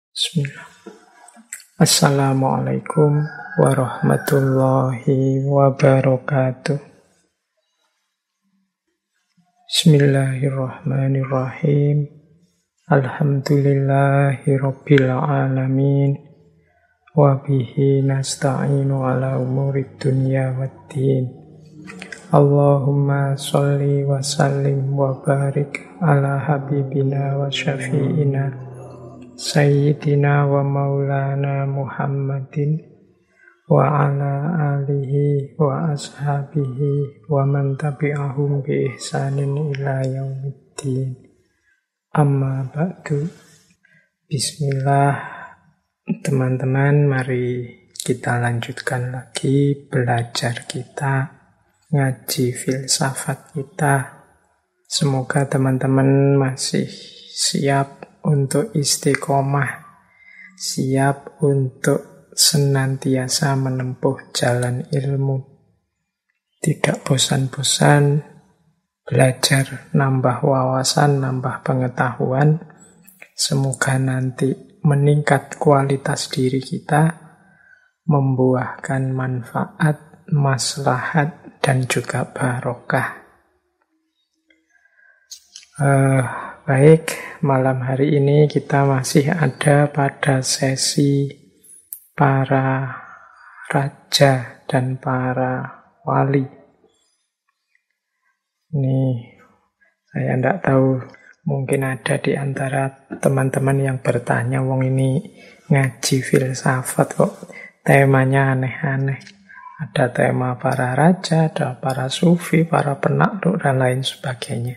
Bismillah. Assalamualaikum warahmatullahi wabarakatuh. Bismillahirrahmanirrahim. Alhamdulillahi rabbil alamin. Wa bihi nasta'inu ala umurid dunya waddin. Allahumma sholli wa sallim wa barik ala habibina wa syafi'ina Sayyidina wa maulana Muhammadin wa ala alihi wa ashabihi wa man tabi'ahum bi ihsanin ila yaumiddin. Amma ba'du. Bismillah. Teman-teman, mari kita lanjutkan lagi belajar kita, ngaji filsafat kita. Semoga teman-teman masih siap untuk istiqomah, siap untuk senantiasa menempuh jalan ilmu. Tidak bosan-bosan belajar, nambah wawasan, nambah pengetahuan. Semoga nanti meningkat kualitas diri kita, membuahkan manfaat, maslahat, dan juga barokah. Baik, malam hari ini kita masih ada pada sesi para raja dan para wali. Ini saya tidak tahu, mungkin ada di antara teman-teman yang bertanya, wong ini ngaji filsafat kok temanya aneh-aneh. Ada tema para raja, ada para sufi, para penakluk, dan lain sebagainya.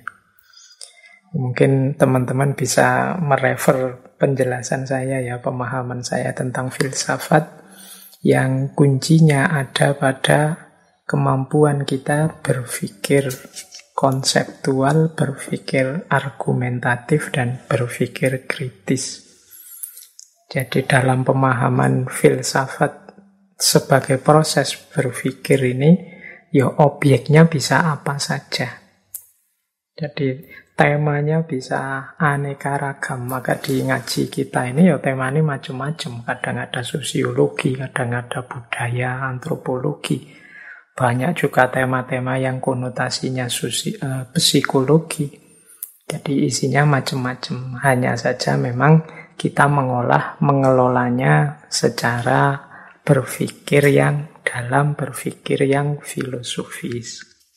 Mungkin teman-teman bisa merefer penjelasan saya ya, pemahaman saya tentang filsafat yang kuncinya ada pada kemampuan kita berpikir konseptual, berpikir argumentatif, dan berpikir kritis. Jadi dalam pemahaman filsafat sebagai proses berpikir ini, ya objeknya bisa apa saja. Jadi temanya bisa aneka ragam. Maka di ngaji kita ini ya temanya macam-macam. Kadang ada sosiologi, kadang ada budaya, antropologi. Banyak juga tema-tema yang konotasinya psikologi. Jadi isinya macam-macam. Hanya saja memang kita mengelolanya secara berpikir yang dalam, berpikir yang filosofis.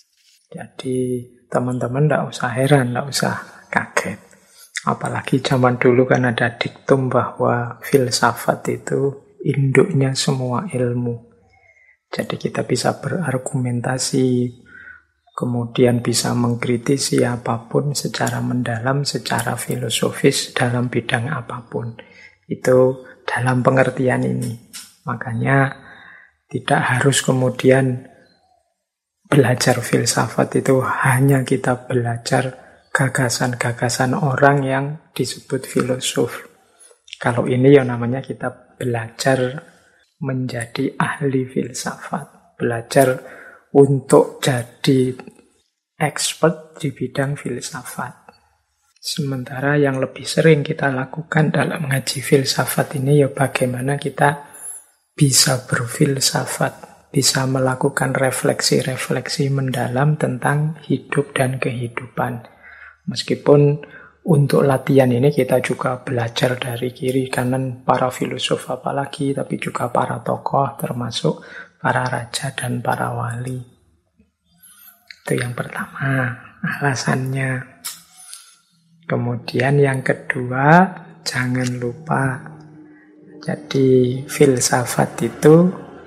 Jadi teman-teman tidak usah heran, tidak usah kaget. Apalagi zaman dulu kan ada diktum bahwa filsafat itu induknya semua ilmu. Jadi kita bisa berargumentasi, kemudian bisa mengkritisi apapun secara mendalam, secara filosofis dalam bidang apapun. Itu dalam pengertian ini. Makanya tidak harus kemudian belajar filsafat itu hanya kita belajar gagasan-gagasan orang yang disebut filosof. Kalau ini ya namanya kita belajar menjadi ahli filsafat. Belajar untuk jadi expert di bidang filsafat. Sementara yang lebih sering kita lakukan dalam ngaji filsafat ini ya bagaimana kita bisa berfilsafat, bisa melakukan refleksi-refleksi mendalam tentang hidup dan kehidupan. Meskipun untuk latihan ini kita juga belajar dari kiri kanan para filosof apalagi, tapi juga para tokoh termasuk para raja dan para wali. Itu yang pertama, alasannya. Kemudian yang kedua, jangan lupa. Jadi filsafat itu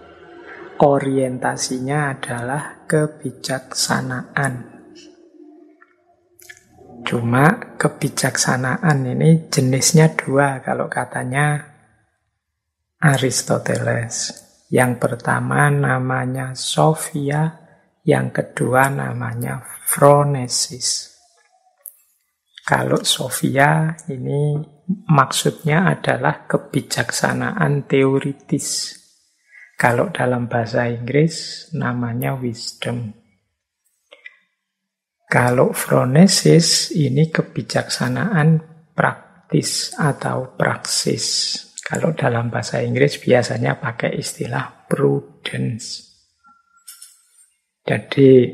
orientasinya adalah kebijaksanaan. Cuma kebijaksanaan ini jenisnya dua kalau katanya Aristoteles. Yang pertama namanya Sophia, yang kedua namanya Phronesis. Kalau Sophia ini maksudnya adalah kebijaksanaan teoritis. Kalau dalam bahasa Inggris namanya wisdom. Kalau Phronesis ini kebijaksanaan praktis. practice atau praksis. Kalau dalam bahasa Inggris biasanya pakai istilah prudence. Jadi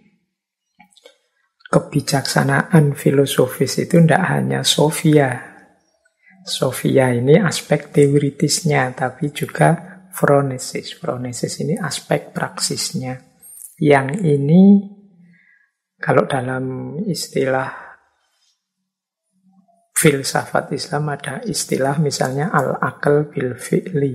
kebijaksanaan filosofis itu tidak hanya Sophia. Sophia ini aspek teoritisnya, tapi juga phronesis. Phronesis ini aspek praksisnya. Yang ini kalau dalam istilah filsafat Islam ada istilah misalnya al-aql bil fi'li.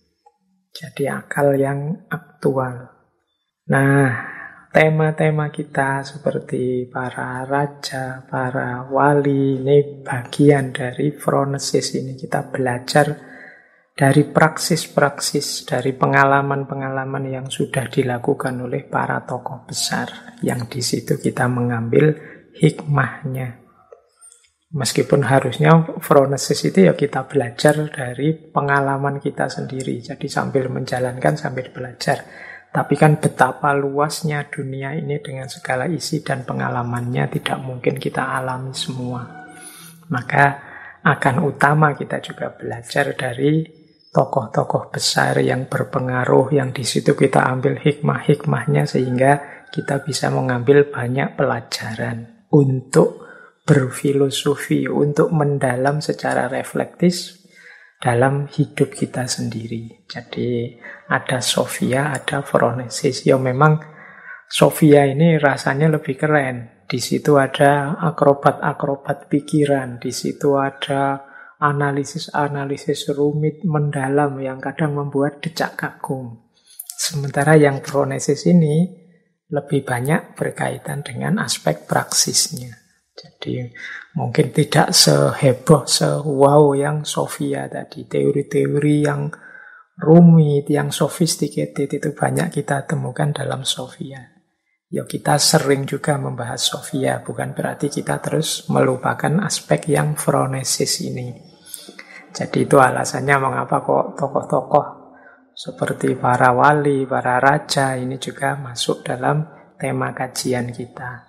Jadi akal yang aktual. Nah, tema-tema kita seperti para raja, para wali, ini bagian dari phronesis ini. Kita belajar dari praksis-praksis, dari pengalaman-pengalaman yang sudah dilakukan oleh para tokoh besar. Yang di situ kita mengambil hikmahnya. Meskipun harusnya phronesis itu ya kita belajar dari pengalaman kita sendiri. Jadi sambil menjalankan, sambil belajar. Tapi kan betapa luasnya dunia ini dengan segala isi dan pengalamannya tidak mungkin kita alami semua. Maka akan utama kita juga belajar dari tokoh-tokoh besar yang berpengaruh, yang di situ kita ambil hikmah-hikmahnya sehingga kita bisa mengambil banyak pelajaran untuk berfilosofi, untuk mendalam secara reflektif dalam hidup kita sendiri. Jadi ada Sophia, ada phronesis. Ya memang Sophia ini rasanya lebih keren. Di situ ada akrobat-akrobat pikiran, di situ ada analisis-analisis rumit mendalam yang kadang membuat decak kagum. Sementara yang phronesis ini lebih banyak berkaitan dengan aspek praksisnya. Jadi mungkin tidak seheboh, sewow yang Sophia tadi. Teori-teori yang rumit, yang sophisticated itu banyak kita temukan dalam Sophia. Ya kita sering juga membahas Sophia, bukan berarti kita terus melupakan aspek yang phronesis ini. Jadi itu alasannya mengapa kok tokoh-tokoh seperti para wali, para raja ini juga masuk dalam tema kajian kita.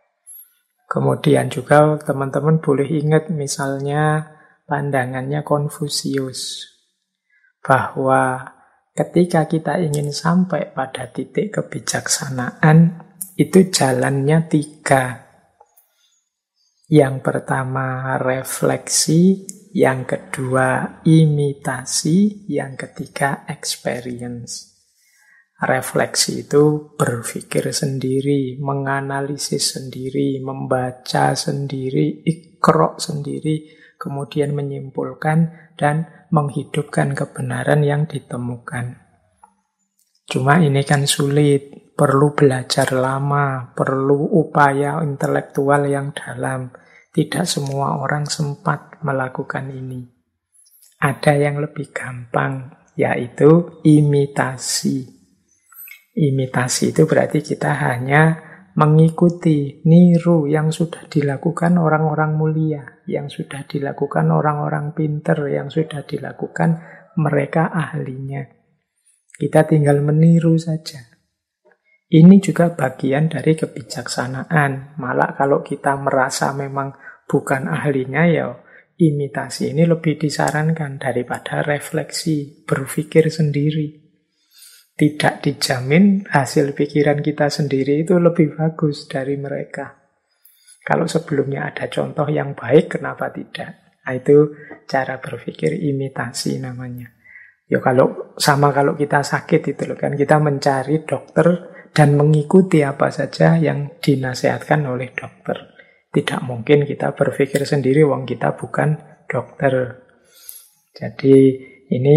Kemudian juga teman-teman boleh ingat misalnya pandangannya Konfusius. Bahwa ketika kita ingin sampai pada titik kebijaksanaan, itu jalannya 3. Yang pertama refleksi, yang kedua imitasi, yang ketiga experience. Refleksi itu berpikir sendiri, menganalisis sendiri, membaca sendiri, iqra sendiri, kemudian menyimpulkan dan menghidupkan kebenaran yang ditemukan. Cuma ini kan sulit, perlu belajar lama, perlu upaya intelektual yang dalam. Tidak semua orang sempat melakukan ini. Ada yang lebih gampang, yaitu imitasi. Imitasi itu berarti kita hanya mengikuti, niru yang sudah dilakukan orang-orang mulia, yang sudah dilakukan orang-orang pinter, yang sudah dilakukan mereka ahlinya. Kita tinggal meniru saja. Ini juga bagian dari kebijaksanaan. Malah kalau kita merasa memang bukan ahlinya, ya imitasi ini lebih disarankan daripada refleksi, berpikir sendiri. Tidak dijamin hasil pikiran kita sendiri itu lebih bagus dari mereka. Kalau sebelumnya ada contoh yang baik, kenapa tidak? Nah, itu cara berpikir imitasi namanya. Ya kalau kita sakit itu loh kan, kita mencari dokter dan mengikuti apa saja yang dinasihatkan oleh dokter. Tidak mungkin kita berpikir sendiri, wong kita bukan dokter. Jadi ini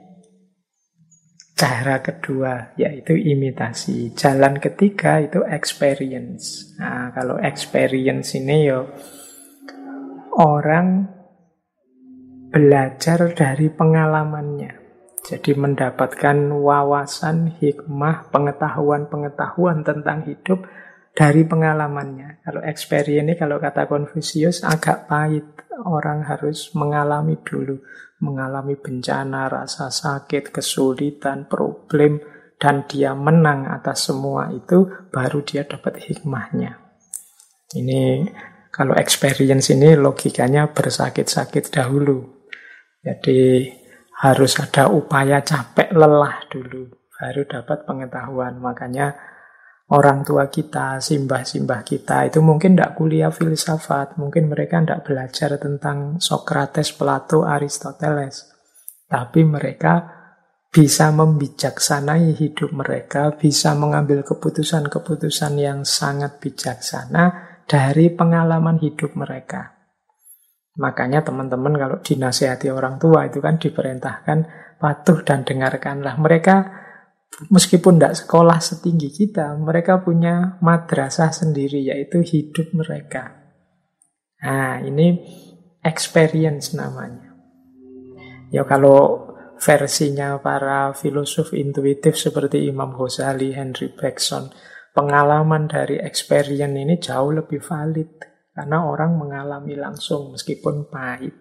cara kedua, yaitu imitasi. Jalan ketiga itu experience. Nah, kalau experience ini ya orang belajar dari pengalamannya. Jadi mendapatkan wawasan, hikmah, pengetahuan-pengetahuan tentang hidup dari pengalamannya. Kalau experience ini, kalau kata Konfusius, agak pahit. Orang harus mengalami dulu. Mengalami bencana, rasa sakit, kesulitan, problem, dan dia menang atas semua itu, baru dia dapat hikmahnya. Ini Kalau experience ini logikanya bersakit-sakit dahulu. Jadi harus ada upaya capek lelah dulu, baru dapat pengetahuan. Makanya orang tua kita, simbah-simbah kita itu mungkin tidak kuliah filsafat, mungkin mereka tidak belajar tentang Socrates, Plato, Aristoteles. Tapi mereka bisa membijaksanai hidup mereka, bisa mengambil keputusan-keputusan yang sangat bijaksana dari pengalaman hidup mereka. Makanya teman-teman kalau dinasihati orang tua itu kan diperintahkan patuh dan dengarkanlah. Mereka meskipun tidak sekolah setinggi kita, mereka punya madrasah sendiri, yaitu hidup mereka. Nah, ini experience namanya. Ya kalau versinya para filosof intuitif seperti Imam Ghazali, Henry Bergson, pengalaman dari experience ini jauh lebih valid. Karena orang mengalami langsung meskipun pahit.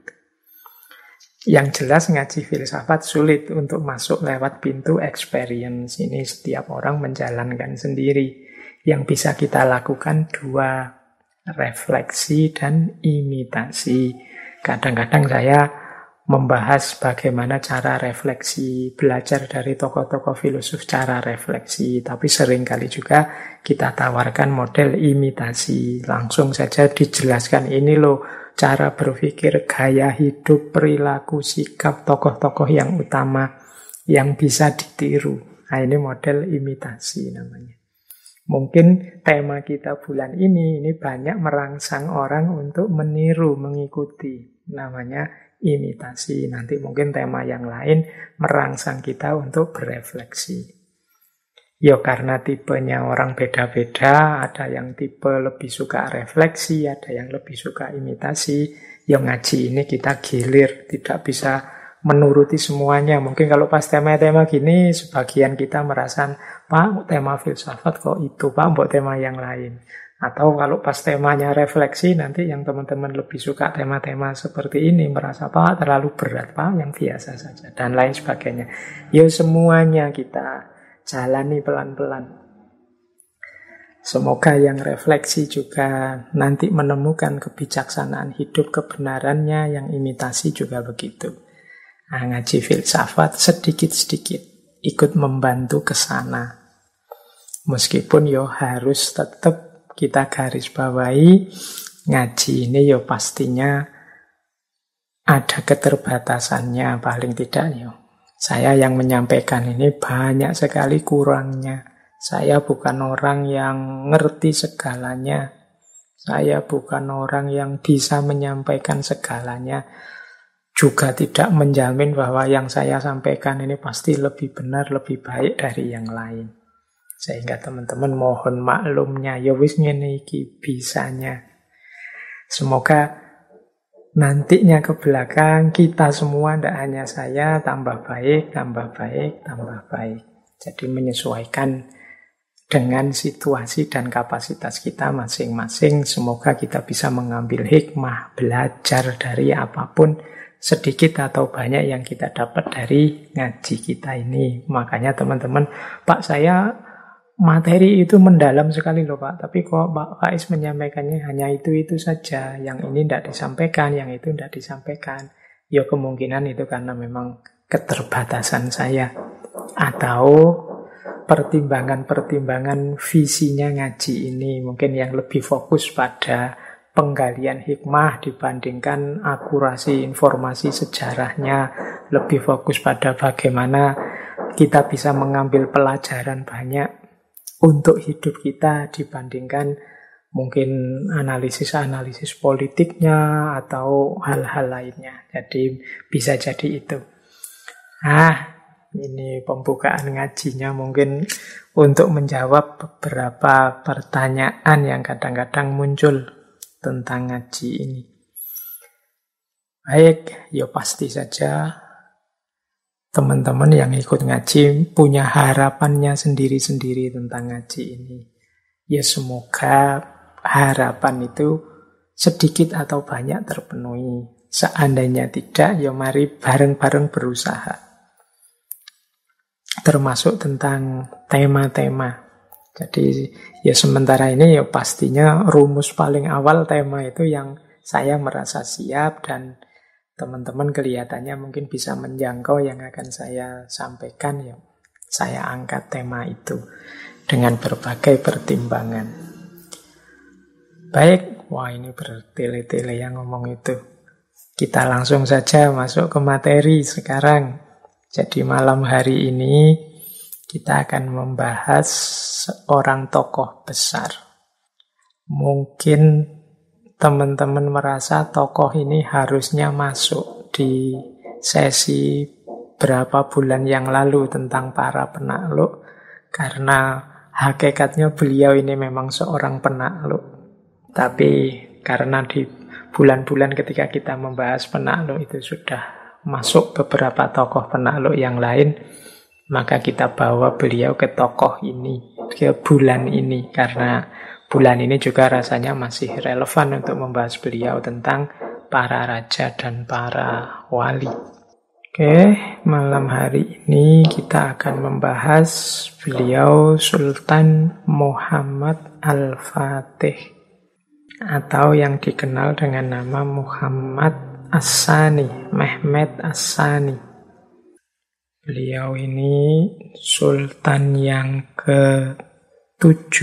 Yang jelas ngaji filsafat sulit untuk masuk lewat pintu experience. Ini setiap orang menjalankan sendiri. Yang bisa kita lakukan dua, refleksi dan imitasi. Kadang-kadang saya membahas bagaimana cara refleksi, belajar dari tokoh-tokoh filosof cara refleksi. Tapi seringkali juga kita tawarkan model imitasi. Langsung saja dijelaskan, ini loh cara berpikir, gaya hidup, perilaku, sikap tokoh-tokoh yang utama yang bisa ditiru. Nah, ini model imitasi namanya. Mungkin tema kita bulan ini banyak merangsang orang untuk meniru, mengikuti. Namanya imitasi. Nanti mungkin tema yang lain merangsang kita untuk berefleksi. Ya karena tipenya orang beda-beda, ada yang tipe lebih suka refleksi, ada yang lebih suka imitasi. Ya ngaji ini kita gilir, tidak bisa menuruti semuanya. Mungkin kalau pas tema-tema gini, sebagian kita merasa, Pak, tema filsafat kok itu, Pak, buat tema yang lain. Atau kalau pas temanya refleksi, nanti yang teman-teman lebih suka tema-tema seperti ini, merasa, Pak, terlalu berat, Pak, yang biasa saja, dan lain sebagainya. Ya semuanya kita jalani pelan-pelan. Semoga yang refleksi juga nanti menemukan kebijaksanaan hidup, kebenarannya, yang imitasi juga begitu. Nah, ngaji filsafat sedikit-sedikit ikut membantu ke sana. Meskipun yo harus tetap kita garis bawahi, ngaji ini ya pastinya ada keterbatasannya paling tidak ya. Saya yang menyampaikan ini banyak sekali kurangnya. Saya bukan orang yang ngerti segalanya. Saya bukan orang yang bisa menyampaikan segalanya. Juga tidak menjamin bahwa yang saya sampaikan ini pasti lebih benar, lebih baik dari yang lain. Sehingga teman-teman mohon maklumnya, ya wis ngene iki bisanya. Semoga nantinya ke belakang kita semua, tidak hanya saya, tambah baik, tambah baik, tambah baik. Jadi menyesuaikan dengan situasi dan kapasitas kita masing-masing. Semoga kita bisa mengambil hikmah, belajar dari apapun, sedikit atau banyak yang kita dapat dari ngaji kita ini. Makanya teman-teman, Pak, saya materi itu mendalam sekali loh Pak, tapi kok Pak Faiz menyampaikannya hanya itu-itu saja, yang ini tidak disampaikan, yang itu tidak disampaikan. Ya kemungkinan itu karena memang keterbatasan saya, atau pertimbangan-pertimbangan visinya ngaji ini mungkin yang lebih fokus pada penggalian hikmah dibandingkan akurasi informasi sejarahnya, lebih fokus pada bagaimana kita bisa mengambil pelajaran banyak untuk hidup kita dibandingkan mungkin analisis-analisis politiknya atau hal-hal lainnya. Jadi bisa jadi itu. Ini pembukaan ngajinya mungkin untuk menjawab beberapa pertanyaan yang kadang-kadang muncul tentang ngaji ini. Baik, ya pasti saja teman-teman yang ikut ngaji punya harapannya sendiri-sendiri tentang ngaji ini. Ya semoga harapan itu sedikit atau banyak terpenuhi. Seandainya tidak, ya mari bareng-bareng berusaha. Termasuk tentang tema-tema. Jadi ya sementara ini ya pastinya rumus paling awal tema itu yang saya merasa siap dan teman-teman kelihatannya mungkin bisa menjangkau yang akan saya sampaikan, ya saya angkat tema itu dengan berbagai pertimbangan. Baik, wah ini bertele-tele yang ngomong itu. Kita langsung saja masuk ke materi sekarang. Jadi malam hari ini kita akan membahas seorang tokoh besar. Mungkin teman-teman merasa tokoh ini harusnya masuk di sesi berapa bulan yang lalu tentang para penakluk, karena hakikatnya beliau ini memang seorang penakluk. Tapi karena di bulan-bulan ketika kita membahas penakluk itu sudah masuk beberapa tokoh penakluk yang lain, maka kita bawa beliau ke tokoh ini, ke bulan ini, karena bulan ini juga rasanya masih relevan untuk membahas beliau tentang para raja dan para wali. Oke, malam hari ini kita akan membahas beliau Sultan Muhammad Al-Fatih, atau yang dikenal dengan nama Muhammad As-Sani, Mehmed As-Sani. Beliau ini sultan yang ke-7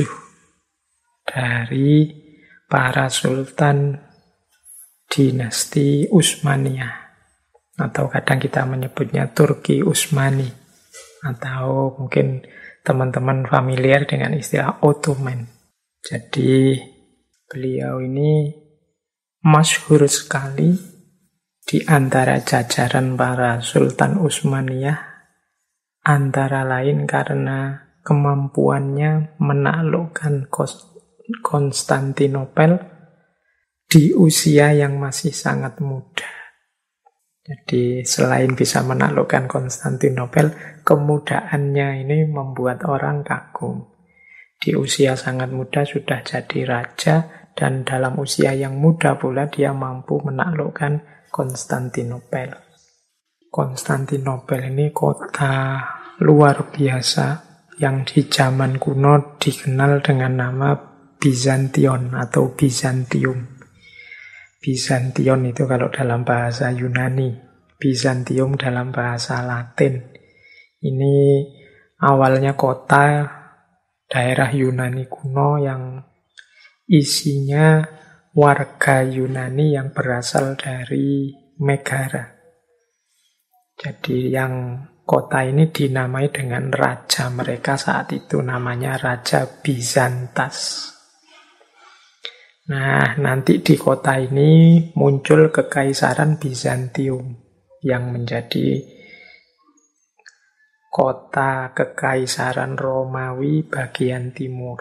dari para sultan dinasti Utsmaniyah, atau kadang kita menyebutnya Turki Utsmani, atau mungkin teman-teman familiar dengan istilah Ottoman. Jadi beliau ini masyhur sekali di antara jajaran para sultan Utsmaniyah, antara lain karena kemampuannya menaklukkan Konstantinopel di usia yang masih sangat muda. Jadi selain bisa menaklukkan Konstantinopel, kemudaannya ini membuat orang kagum. Di usia sangat muda sudah jadi raja, dan dalam usia yang muda pula dia mampu menaklukkan Konstantinopel. Konstantinopel ini kota luar biasa yang di zaman kuno dikenal dengan nama Bizantion atau Bizantium. Bizantion itu kalau dalam bahasa Yunani, Bizantium dalam bahasa Latin. Ini awalnya kota daerah Yunani kuno yang isinya warga Yunani yang berasal dari Megara. Jadi yang kota ini dinamai dengan raja mereka saat itu, namanya Raja Bizantas. Nah, nanti di kota ini muncul Kekaisaran Bizantium yang menjadi kota Kekaisaran Romawi bagian timur.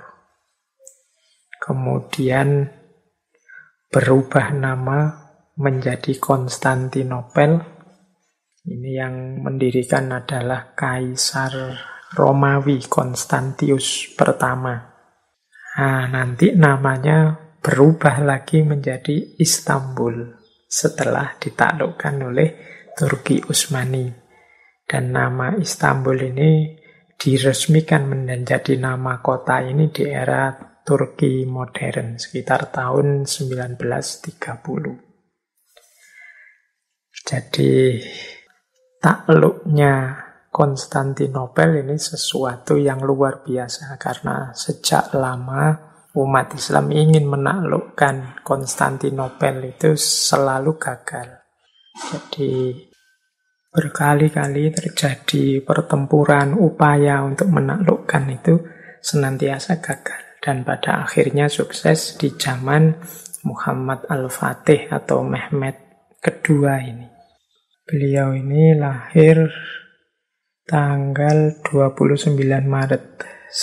Kemudian berubah nama menjadi Konstantinopel. Ini yang mendirikan adalah Kaisar Romawi Konstantius pertama. Nah, nanti namanya berubah lagi menjadi Istanbul setelah ditaklukkan oleh Turki Utsmani. Dan nama Istanbul ini diresmikan menjadi nama kota ini di era Turki modern sekitar tahun 1930. Jadi takluknya Konstantinopel ini sesuatu yang luar biasa, karena sejak lama umat Islam ingin menaklukkan Konstantinopel itu selalu gagal. Jadi berkali-kali terjadi pertempuran, upaya untuk menaklukkan itu senantiasa gagal. Dan pada akhirnya sukses di zaman Muhammad Al-Fatih atau Mehmed kedua ini. Beliau ini lahir tanggal 29 Maret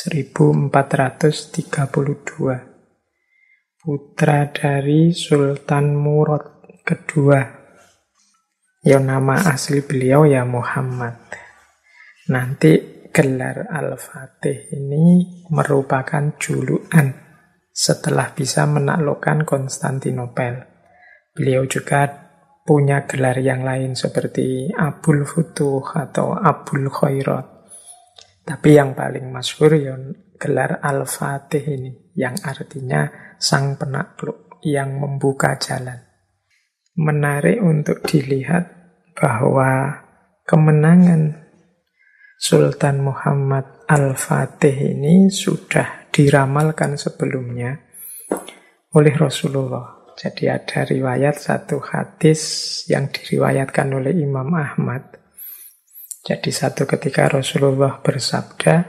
1432. Putra dari Sultan Murad kedua. Ya, nama asli beliau ya Muhammad. Nanti gelar Al-Fatih ini merupakan julukan setelah bisa menaklukkan Konstantinopel. Beliau juga punya gelar yang lain seperti Abul Futuh atau Abul Khairat. Tapi yang paling masyhur ya gelar Al-Fatih ini, yang artinya sang penakluk, yang membuka jalan. Menarik untuk dilihat bahwa kemenangan Sultan Muhammad Al-Fatih ini sudah diramalkan sebelumnya oleh Rasulullah. Jadi ada riwayat satu hadis yang diriwayatkan oleh Imam Ahmad. Jadi satu ketika Rasulullah bersabda,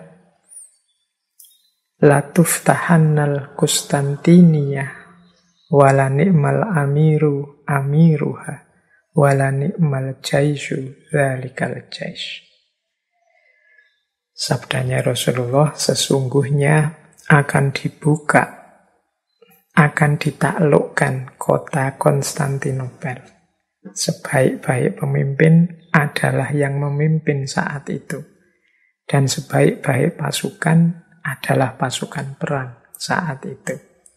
La tuftahannal Kustantiniyah wala ni'mal amiru amiruha wala ni'mal jaishu dzalikal jaish. Sabdanya Rasulullah, sesungguhnya akan dibuka, akan ditaklukkan kota Konstantinopel. Sebaik-baik pemimpin adalah yang memimpin saat itu. Dan sebaik-baik pasukan adalah pasukan perang saat itu.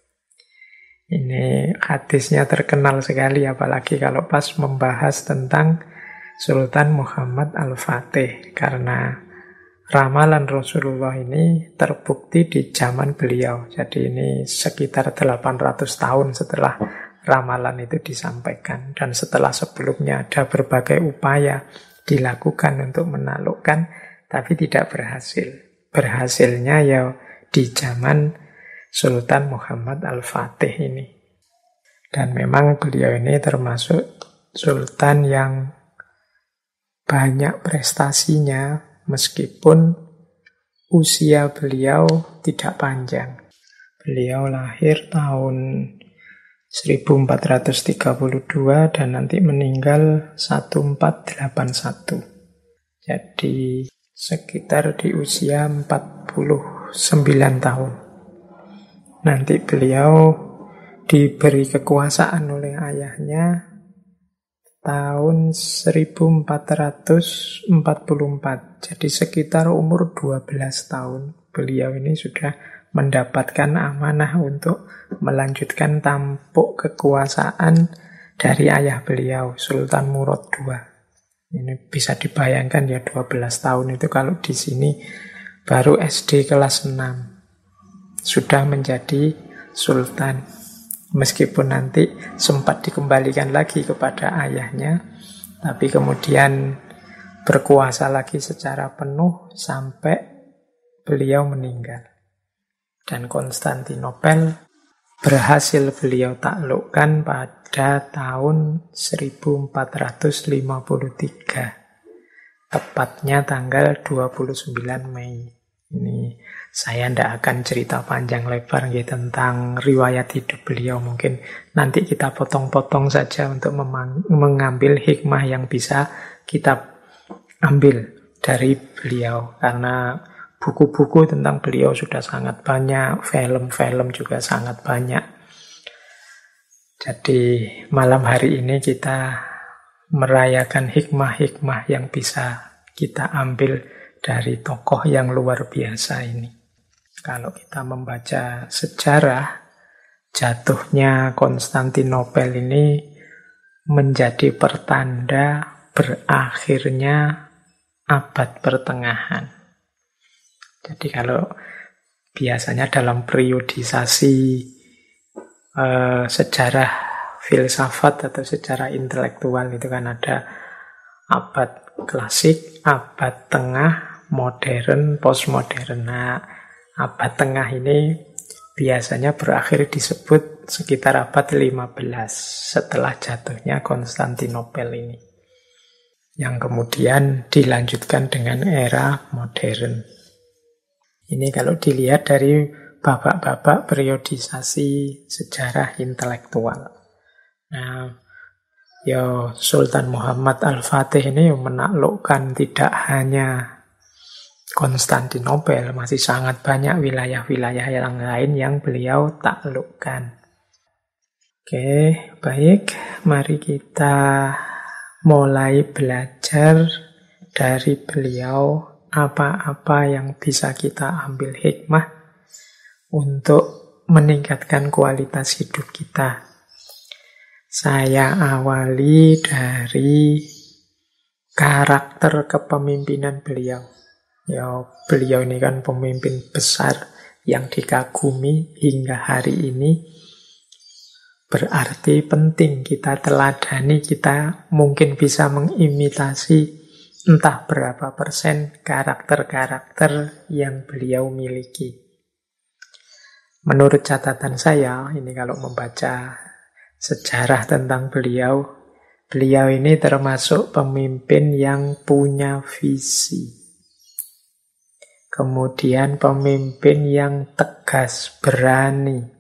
Ini hadisnya terkenal sekali, apalagi kalau pas membahas tentang Sultan Muhammad Al-Fatih. Karena ramalan Rasulullah ini terbukti di zaman beliau. Jadi ini sekitar 800 tahun setelah ramalan itu disampaikan. Dan setelah sebelumnya ada berbagai upaya dilakukan untuk menaklukkan, tapi tidak berhasil. Berhasilnya ya di zaman Sultan Muhammad Al-Fatih ini. Dan memang beliau ini termasuk sultan yang banyak prestasinya, meskipun usia beliau tidak panjang. Beliau lahir tahun 1432 dan nanti meninggal 1481. Jadi sekitar di usia 49 tahun. Nanti beliau diberi kekuasaan oleh ayahnya tahun 1444. Jadi sekitar umur 12 tahun. Beliau ini sudah mendapatkan amanah untuk melanjutkan tampuk kekuasaan dari ayah beliau, Sultan Murad II. Ini bisa dibayangkan ya, 12 tahun itu kalau di sini baru SD kelas 6. Sudah menjadi sultan. Meskipun nanti sempat dikembalikan lagi kepada ayahnya, tapi kemudian berkuasa lagi secara penuh sampai beliau meninggal. Dan Konstantinopel berhasil beliau taklukkan pada tahun 1453. Tepatnya tanggal 29 Mei. Ini saya tidak akan cerita panjang lebar tentang riwayat hidup beliau. Mungkin nanti kita potong-potong saja untuk mengambil hikmah yang bisa kita ambil dari beliau. Karena buku-buku tentang beliau sudah sangat banyak, film-film juga sangat banyak. Jadi malam hari ini kita merayakan hikmah-hikmah yang bisa kita ambil dari tokoh yang luar biasa ini. Kalau kita membaca sejarah, jatuhnya Konstantinopel ini menjadi pertanda berakhirnya abad pertengahan. Jadi kalau biasanya dalam periodisasi sejarah filsafat atau sejarah intelektual itu kan ada abad klasik, abad tengah, modern, postmodern. Nah, abad tengah ini biasanya berakhir disebut sekitar abad 15 setelah jatuhnya Konstantinopel ini. Yang kemudian dilanjutkan dengan era modern. Ini kalau dilihat dari babak-babak periodisasi sejarah intelektual. Nah, ya Sultan Muhammad Al-Fatih ini menaklukkan tidak hanya Konstantinopel, masih sangat banyak wilayah-wilayah yang lain yang beliau taklukkan. Oke, baik. Mari kita mulai belajar dari beliau apa-apa yang bisa kita ambil hikmah untuk meningkatkan kualitas hidup kita. Saya awali dari karakter kepemimpinan beliau. Ya, beliau ini kan pemimpin besar yang dikagumi hingga hari ini, berarti penting kita teladani, kita mungkin bisa mengimitasi entah berapa persen karakter-karakter yang beliau miliki. Menurut catatan saya, ini kalau membaca sejarah tentang beliau, beliau ini termasuk pemimpin yang punya visi. Kemudian pemimpin yang tegas, berani.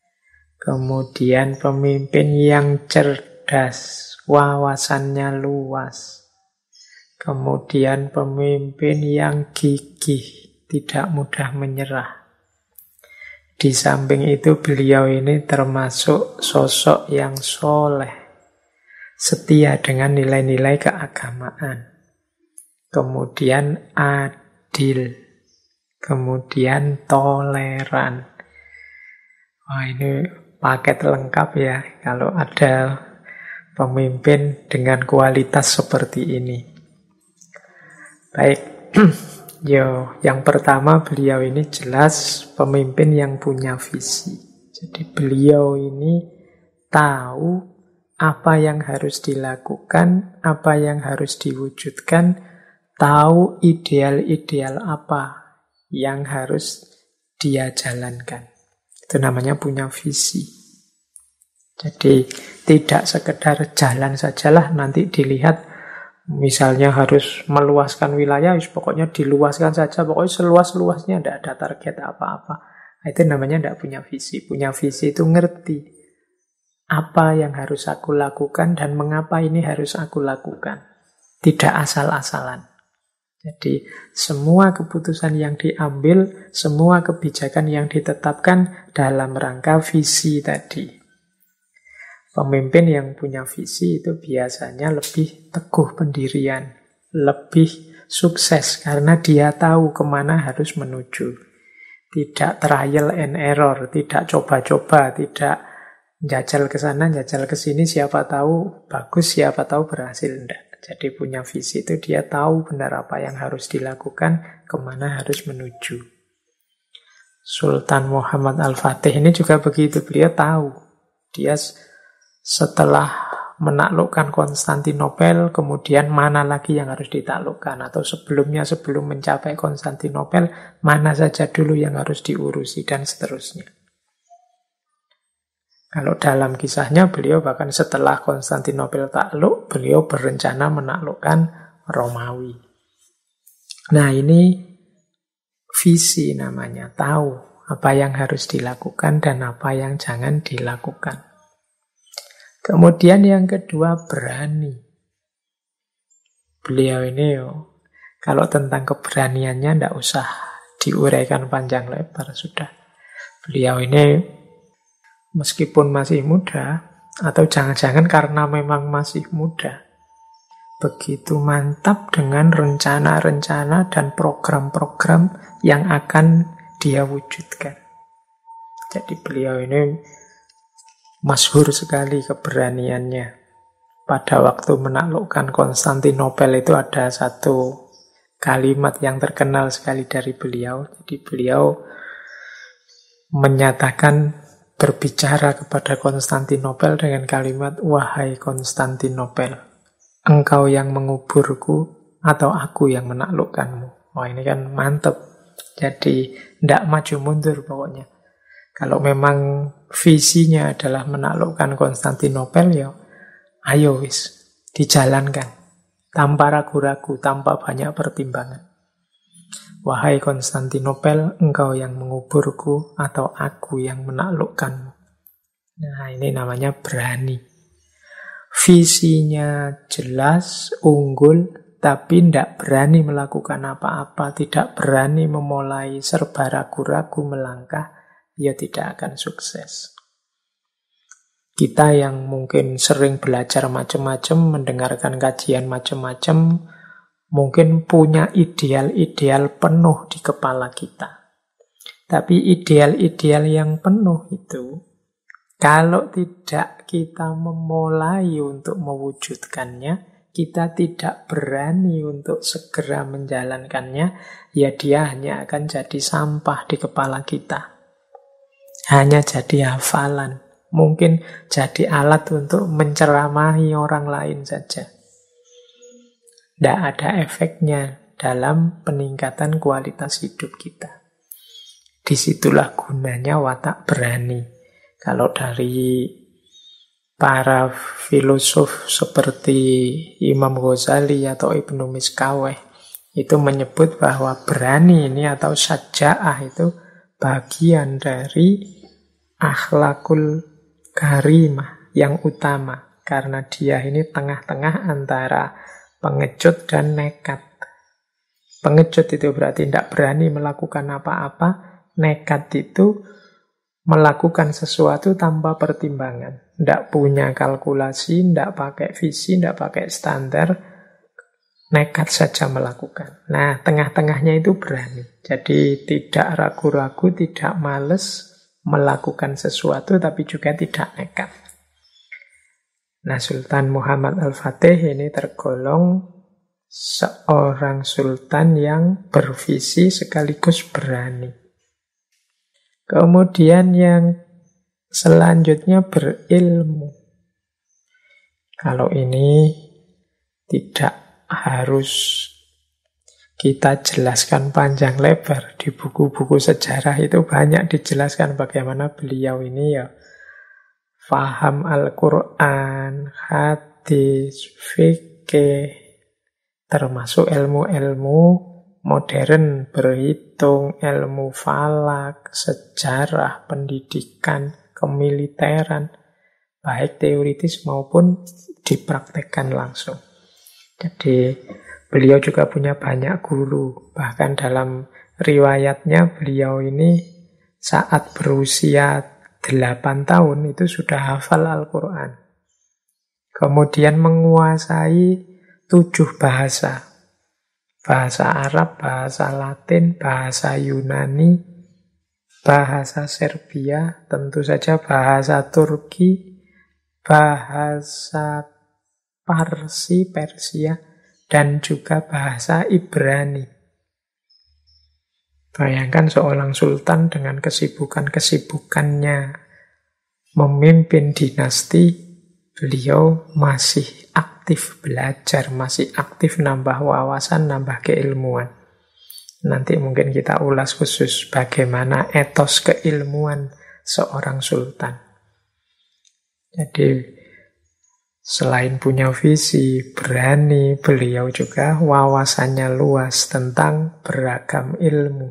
Kemudian pemimpin yang cerdas, wawasannya luas. Kemudian pemimpin yang gigih, tidak mudah menyerah. Di samping itu beliau ini termasuk sosok yang soleh, setia dengan nilai-nilai keagamaan. Kemudian adil. Kemudian toleran. Wah, ini paket lengkap ya kalau ada pemimpin dengan kualitas seperti ini. Baik, yang pertama beliau ini jelas pemimpin yang punya visi. Jadi beliau ini tahu apa yang harus dilakukan, apa yang harus diwujudkan, tahu ideal-ideal apa yang harus dia jalankan. Itu namanya punya visi. Jadi tidak sekedar jalan sajalah, nanti dilihat misalnya harus meluaskan wilayah, pokoknya diluaskan saja, pokoknya seluas-luasnya, tidak ada target apa-apa. Itu namanya tidak punya visi. Punya visi itu ngerti apa yang harus aku lakukan dan mengapa ini harus aku lakukan. Tidak asal-asalan. Jadi semua keputusan yang diambil, semua kebijakan yang ditetapkan dalam rangka visi tadi. Pemimpin yang punya visi itu biasanya lebih teguh pendirian, lebih sukses karena dia tahu kemana harus menuju. Tidak trial and error, tidak coba-coba, tidak jajal ke sana, jajal ke sini, siapa tahu bagus, siapa tahu berhasil. Tidak. Jadi punya visi itu dia tahu benar apa yang harus dilakukan, kemana harus menuju. Sultan Muhammad Al-Fatih ini juga begitu, beliau tahu. Dia setelah menaklukkan Konstantinopel, kemudian mana lagi yang harus ditaklukkan, atau sebelumnya sebelum mencapai Konstantinopel, mana saja dulu yang harus diurusi, dan seterusnya. Kalau dalam kisahnya beliau bahkan setelah Konstantinopel takluk, beliau berencana menaklukkan Romawi. Nah ini visi namanya, tahu apa yang harus dilakukan dan apa yang jangan dilakukan. Kemudian yang kedua berani. Beliau ini kalau tentang keberaniannya tidak usah diuraikan panjang lebar, sudah. Beliau ini meskipun masih muda, atau jangan-jangan karena memang masih muda, begitu mantap dengan rencana-rencana dan program-program yang akan dia wujudkan. Jadi beliau ini masyhur sekali keberaniannya. Pada waktu menaklukkan Konstantinopel itu ada satu kalimat yang terkenal sekali dari beliau. Jadi beliau menyatakan, berbicara kepada Konstantinopel dengan kalimat, "Wahai Konstantinopel, engkau yang menguburku atau aku yang menaklukkanmu?" Wah, ini kan mantep. Jadi tidak maju mundur pokoknya. Kalau memang visinya adalah menaklukkan Konstantinopel, ya ayo wis, dijalankan. Tanpa ragu-ragu, tanpa banyak pertimbangan. Wahai Konstantinopel, engkau yang menguburku atau aku yang menaklukkanmu. Nah, ini namanya berani. Visinya jelas, unggul, tapi tidak berani melakukan apa-apa, tidak berani memulai, serba ragu-ragu melangkah, ya tidak akan sukses. Kita yang mungkin sering belajar macam-macam, mendengarkan kajian macam-macam, mungkin punya ideal-ideal penuh di kepala kita. Tapi ideal-ideal yang penuh itu, kalau tidak kita memulai untuk mewujudkannya, kita tidak berani untuk segera menjalankannya, ya dia hanya akan jadi sampah di kepala kita. Hanya jadi hafalan. Mungkin jadi alat untuk menceramahi orang lain saja. Tidak ada efeknya dalam peningkatan kualitas hidup kita. Disitulah gunanya watak berani. Kalau dari para filosof seperti Imam Ghazali atau Ibnu Miskaweh itu menyebut bahwa berani ini atau syaja'ah itu bagian dari akhlakul karimah yang utama. Karena dia ini tengah-tengah antara pengecut dan nekat. Pengecut itu berarti tidak berani melakukan apa-apa. Nekat itu melakukan sesuatu tanpa pertimbangan. Tidak punya kalkulasi, tidak pakai visi, tidak pakai standar. Nekat saja melakukan. Nah, tengah-tengahnya itu berani. Jadi tidak ragu-ragu, tidak males melakukan sesuatu, tapi juga tidak nekat. Nah, Sultan Muhammad Al-Fatih ini tergolong seorang sultan yang bervisi sekaligus berani. Kemudian yang selanjutnya berilmu. Kalau ini tidak harus kita jelaskan panjang lebar. Di buku-buku sejarah itu banyak dijelaskan bagaimana beliau ini ya faham Al-Quran, hadis, fikih, termasuk ilmu-ilmu modern, berhitung, ilmu falak, sejarah, pendidikan, kemiliteran, baik teoritis maupun dipraktekkan langsung. Jadi beliau juga punya banyak guru. Bahkan dalam riwayatnya beliau ini saat berusia 8 tahun itu sudah hafal Al-Quran. Kemudian menguasai 7 bahasa. Bahasa Arab, bahasa Latin, bahasa Yunani, bahasa Serbia, tentu saja bahasa Turki, bahasa Parsi, Persia, dan juga bahasa Ibrani. Bayangkan seorang sultan dengan kesibukan-kesibukannya memimpin dinasti, beliau masih aktif belajar, masih aktif nambah wawasan, nambah keilmuan. Nanti mungkin kita ulas khusus bagaimana etos keilmuan seorang sultan. Jadi selain punya visi, berani, beliau juga wawasannya luas tentang beragam ilmu.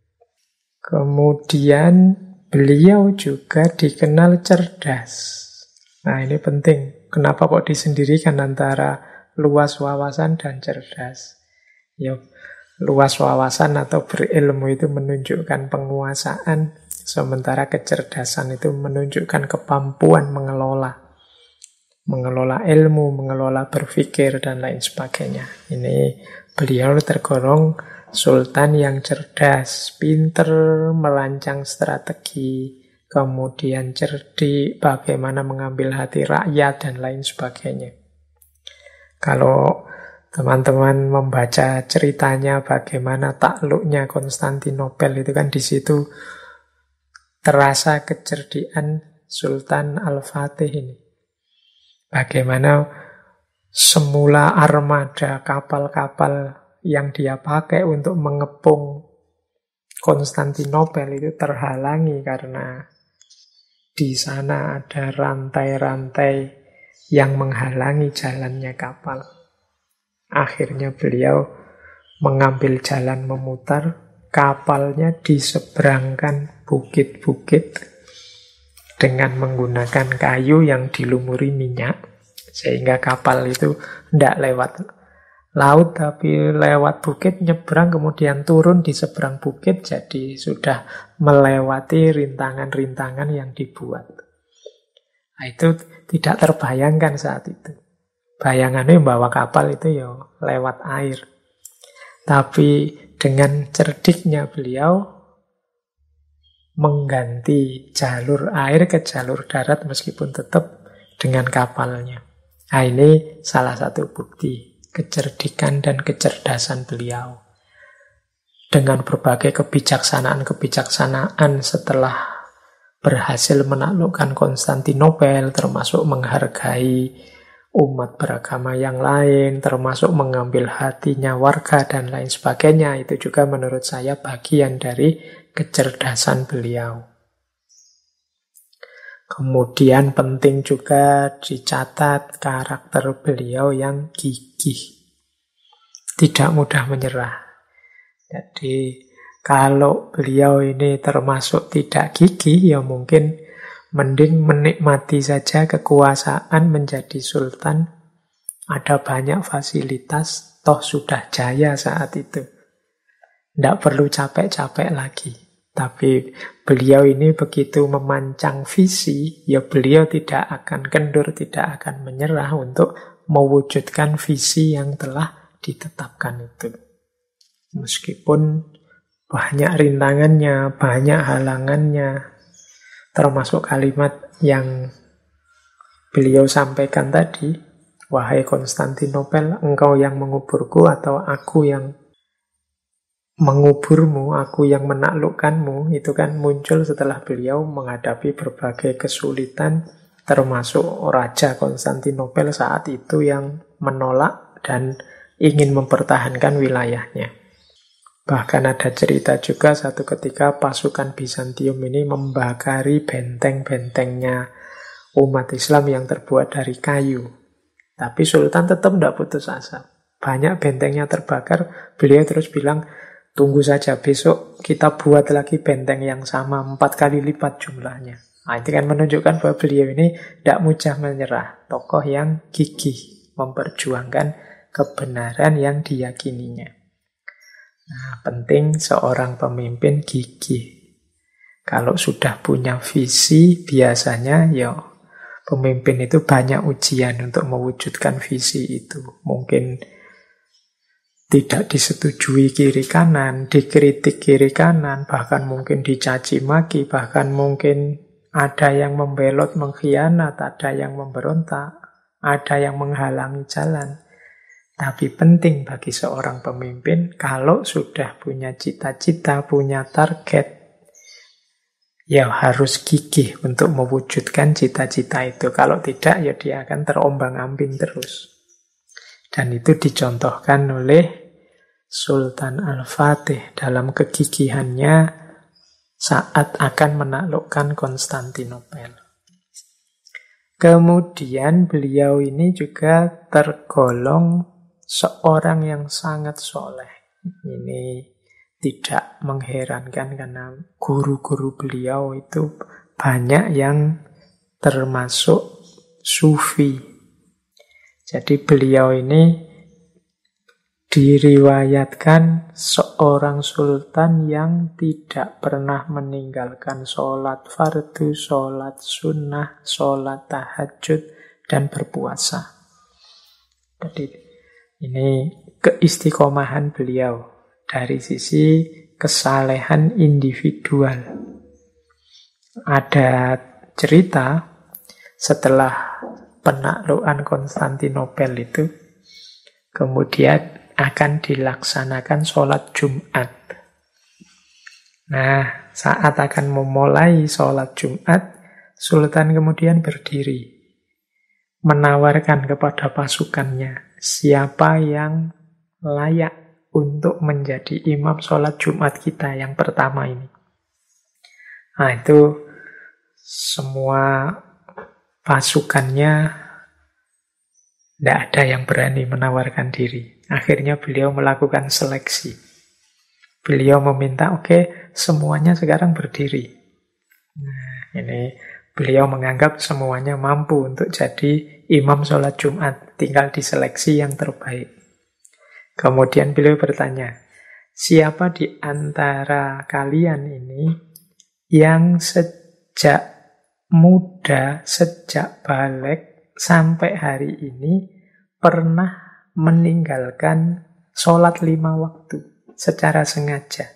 Kemudian beliau juga dikenal cerdas. Nah, ini penting. Kenapa kok disendirikan antara luas wawasan dan cerdas? Ya, luas wawasan atau berilmu itu menunjukkan penguasaan, sementara kecerdasan itu menunjukkan kemampuan mengelola ilmu, mengelola berpikir, dan lain sebagainya. Ini beliau tergolong sultan yang cerdas, pinter merancang strategi, kemudian cerdik bagaimana mengambil hati rakyat, dan lain sebagainya. Kalau teman-teman membaca ceritanya bagaimana takluknya Konstantinopel, itu kan di situ terasa kecerdikan Sultan Al-Fatih ini. Bagaimana semula armada kapal-kapal yang dia pakai untuk mengepung Konstantinopel itu terhalangi karena di sana ada rantai-rantai yang menghalangi jalannya kapal. Akhirnya beliau mengambil jalan memutar, kapalnya diseberangkan bukit-bukit dengan menggunakan kayu yang dilumuri minyak, sehingga kapal itu tidak lewat laut tapi lewat bukit, nyebrang kemudian turun di seberang bukit, jadi sudah melewati rintangan-rintangan yang dibuat. Nah, itu tidak terbayangkan saat itu. Bayangannya bawa kapal itu ya lewat air. Tapi dengan cerdiknya beliau mengganti jalur air ke jalur darat meskipun tetap dengan kapalnya. Nah, ini salah satu bukti kecerdikan dan kecerdasan beliau. Dengan berbagai kebijaksanaan-kebijaksanaan setelah berhasil menaklukkan Konstantinopel, termasuk menghargai umat beragama yang lain, termasuk mengambil hatinya warga dan lain sebagainya. Itu juga menurut saya bagian dari kecerdasan beliau. Kemudian penting juga dicatat karakter beliau yang gigih. Tidak mudah menyerah. Jadi kalau beliau ini termasuk tidak gigih, ya mungkin mending menikmati saja kekuasaan menjadi sultan. Ada banyak fasilitas, toh sudah jaya saat itu. Tidak perlu capek-capek lagi. Tapi beliau ini begitu memancang visi, ya beliau tidak akan kendur, tidak akan menyerah untuk mewujudkan visi yang telah ditetapkan itu. Meskipun banyak rintangannya, banyak halangannya, termasuk kalimat yang beliau sampaikan tadi, wahai Konstantinopel, engkau yang menguburku atau aku yang menguburmu, aku yang menaklukkanmu, itu kan muncul setelah beliau menghadapi berbagai kesulitan, termasuk Raja Konstantinopel saat itu yang menolak dan ingin mempertahankan wilayahnya. Bahkan ada cerita juga satu ketika pasukan Bizantium ini membakari benteng-bentengnya umat Islam yang terbuat dari kayu. Tapi Sultan tetap tidak putus asa. Banyak bentengnya terbakar, beliau terus bilang, tunggu saja besok kita buat lagi benteng yang sama 4 kali lipat jumlahnya. Nah, itu kan menunjukkan bahwa beliau ini tidak mudah menyerah. Tokoh yang gigih memperjuangkan kebenaran yang diyakininya. Nah, penting seorang pemimpin gigih. Kalau sudah punya visi, biasanya ya pemimpin itu banyak ujian untuk mewujudkan visi itu. Mungkin tidak disetujui kiri kanan, dikritik kiri kanan, bahkan mungkin dicaci maki, bahkan mungkin ada yang membelot, mengkhianat, ada yang memberontak, ada yang menghalangi jalan. Tapi penting bagi seorang pemimpin, kalau sudah punya cita-cita, punya target, ya harus gigih untuk mewujudkan cita-cita itu. Kalau tidak, ya dia akan terombang-ambing terus. Dan itu dicontohkan oleh Sultan Al-Fatih dalam kegigihannya saat akan menaklukkan Konstantinopel. Kemudian beliau ini juga tergolong seorang yang sangat soleh. Ini tidak mengherankan karena guru-guru beliau itu banyak yang termasuk sufi. Jadi beliau ini diriwayatkan seorang sultan yang tidak pernah meninggalkan sholat fardu, sholat sunnah, sholat tahajud, dan berpuasa. Jadi ini keistiqomahan beliau dari sisi kesalehan individual. Ada cerita setelah penaklukan Konstantinopel itu, kemudian akan dilaksanakan sholat Jumat. Nah, saat akan memulai sholat Jumat, Sultan kemudian berdiri, menawarkan kepada pasukannya, siapa yang layak untuk menjadi imam sholat Jumat kita yang pertama ini. Nah, itu semua pasukannya tidak ada yang berani menawarkan diri. Akhirnya beliau melakukan seleksi. Beliau meminta, oke, semuanya sekarang berdiri. Nah, ini beliau menganggap semuanya mampu untuk jadi imam sholat Jumat. Tinggal diseleksi yang terbaik. Kemudian beliau bertanya, siapa di antara kalian ini yang sejak muda, sejak balik sampai hari ini pernah meninggalkan sholat 5 waktu secara sengaja?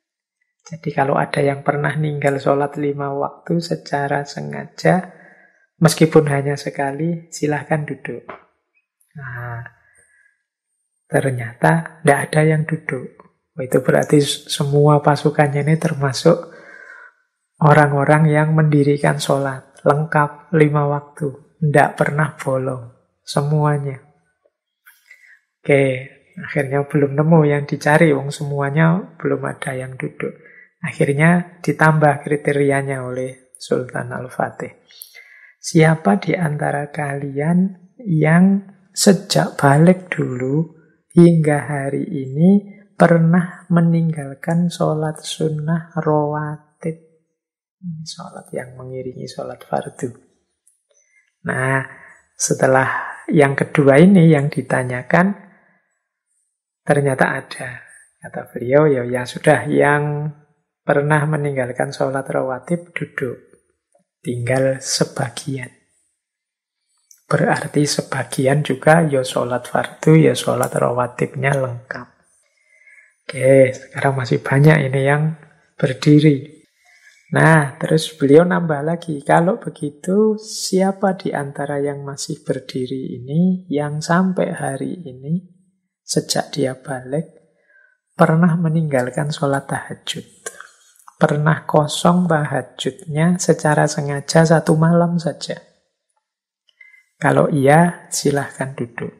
Jadi kalau ada yang pernah ninggal sholat 5 waktu secara sengaja, Meskipun hanya sekali, silahkan duduk. Nah, ternyata tidak ada yang duduk. Itu berarti semua pasukannya ini termasuk orang-orang yang mendirikan sholat. Lengkap 5 waktu. Tidak pernah bolong. Semuanya. Oke, akhirnya belum nemu yang dicari. Wong semuanya belum ada yang duduk. Akhirnya ditambah kriterianya oleh Sultan Al-Fatih. Siapa di antara kalian yang sejak balik dulu hingga hari ini pernah meninggalkan sholat sunnah rawatib? Ini sholat yang mengiringi sholat fardu. Nah, setelah yang kedua ini yang ditanyakan, ternyata ada. Kata beliau, ya sudah, yang pernah meninggalkan sholat rawatib duduk. Tinggal sebagian. Berarti sebagian juga ya sholat fardu, ya sholat rawatibnya lengkap. Oke, sekarang masih banyak ini yang berdiri. Nah, terus beliau nambah lagi. Kalau begitu, siapa di antara yang masih berdiri ini, yang sampai hari ini, sejak dia balik, pernah meninggalkan sholat tahajud? Pernah kosong tahajudnya secara sengaja 1 malam saja? Kalau iya, silahkan duduk.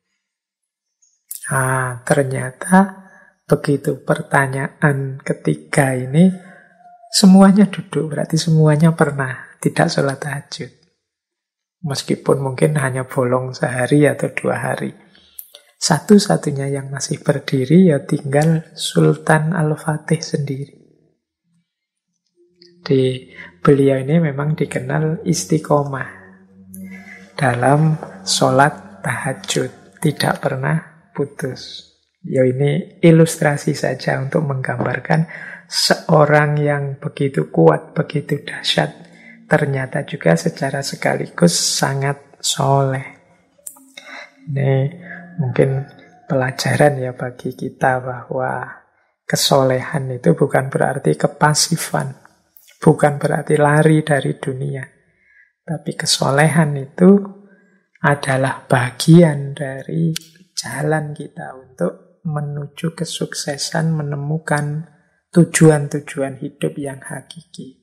Nah, ternyata begitu pertanyaan ketiga ini, semuanya duduk. Berarti semuanya pernah tidak sholat tahajud. Meskipun mungkin hanya bolong sehari atau 2 hari. Satu-satunya yang masih berdiri ya tinggal Sultan Al-Fatih sendiri. Beliau ini memang dikenal istiqomah dalam sholat tahajud, tidak pernah putus. Ya ini ilustrasi saja untuk menggambarkan seorang yang begitu kuat, begitu dahsyat, ternyata juga secara sekaligus sangat soleh. Ini mungkin pelajaran ya bagi kita bahwa kesolehan itu bukan berarti kepasifan. Bukan berarti lari dari dunia. Tapi kesolehan itu adalah bagian dari jalan kita untuk menuju kesuksesan, menemukan tujuan-tujuan hidup yang hakiki.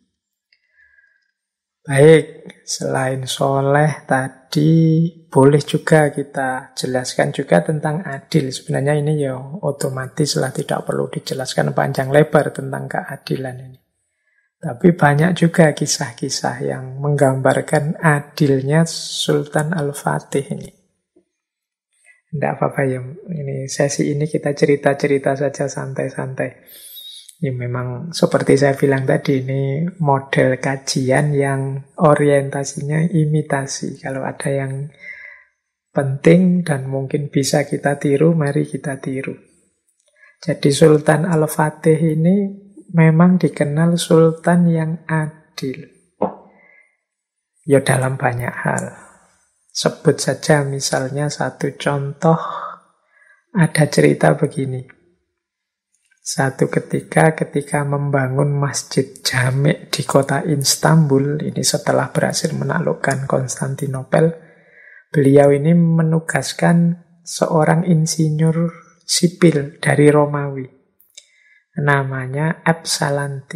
Baik, selain soleh tadi, boleh juga kita jelaskan juga tentang adil. Sebenarnya ini ya otomatis lah, tidak perlu dijelaskan panjang lebar tentang keadilan ini. Tapi banyak juga kisah-kisah yang menggambarkan adilnya Sultan Al-Fatih ini. Tidak apa-apa ya, ini sesi ini kita cerita-cerita saja santai-santai. Ya memang seperti saya bilang tadi, ini model kajian yang orientasinya imitasi. Kalau ada yang penting dan mungkin bisa kita tiru, mari kita tiru. Jadi Sultan Al-Fatih ini memang dikenal sultan yang adil. Ya dalam banyak hal. Sebut saja misalnya satu contoh, ada cerita begini. Satu ketika membangun masjid Jami' di kota Istanbul, ini setelah berhasil menaklukkan Konstantinopel, beliau ini menugaskan seorang insinyur sipil dari Romawi. Namanya Epsalanti.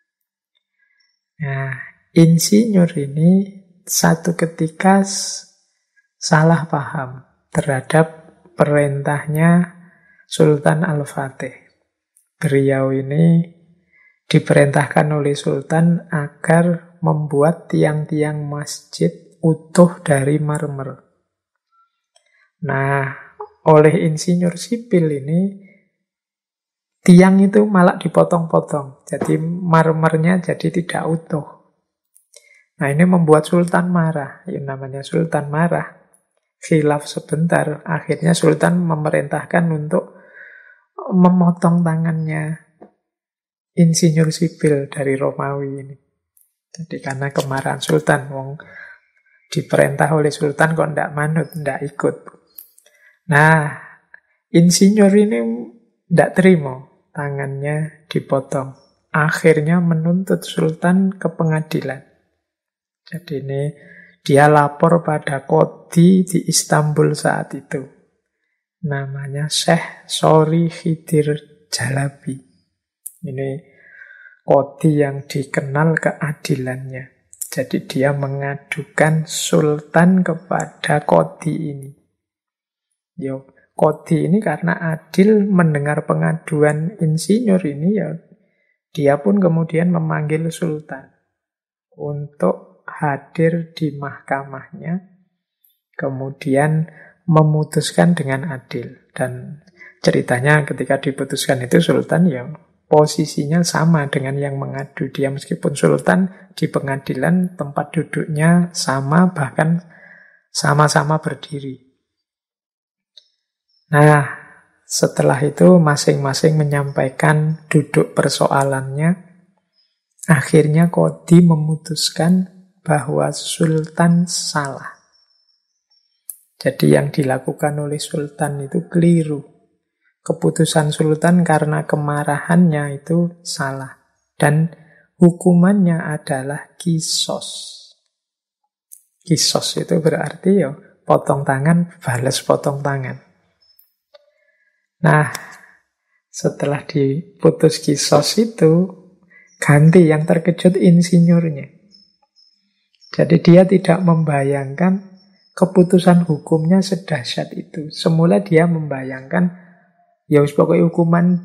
Nah, insinyur ini satu ketika salah paham terhadap perintahnya Sultan Al-Fatih. Beliau ini diperintahkan oleh Sultan agar membuat tiang-tiang masjid utuh dari marmer. Nah, oleh insinyur sipil ini, tiang itu malah dipotong-potong. Jadi marmernya jadi tidak utuh. Nah ini membuat Sultan marah. Yang namanya Sultan marah. Khilaf sebentar. Akhirnya Sultan memerintahkan untuk memotong tangannya insinyur sipil dari Romawi ini. Jadi karena kemarahan Sultan. Diperintah oleh Sultan kok tidak manut, tidak ikut. Nah insinyur ini tidak terima. Tangannya dipotong. Akhirnya menuntut Sultan ke pengadilan. Jadi ini Dia lapor pada qadhi di Istanbul saat itu. Namanya Syekh Sori Khidir Jalabi. Ini qadhi yang dikenal keadilannya. Jadi dia mengadukan sultan kepada qadhi ini. Qadhi ini karena adil mendengar pengaduan insinyur ini, dia pun kemudian memanggil sultan untuk hadir di mahkamahnya, kemudian memutuskan dengan adil. Dan ceritanya ketika diputuskan itu sultan posisinya sama dengan yang mengadu. Dia meskipun sultan di pengadilan tempat duduknya sama, bahkan sama-sama berdiri. Nah, setelah itu masing-masing menyampaikan duduk persoalannya. Akhirnya qadhi memutuskan bahwa sultan salah. Jadi yang dilakukan oleh sultan itu keliru. Keputusan sultan karena kemarahannya itu salah. Dan hukumannya adalah kisos. Kisos itu berarti potong tangan, balas potong tangan. Nah, setelah diputus kisos itu, ganti yang terkejut insinyurnya. Jadi dia tidak membayangkan keputusan hukumnya sedahsyat itu. Semula dia membayangkan, pokoknya hukuman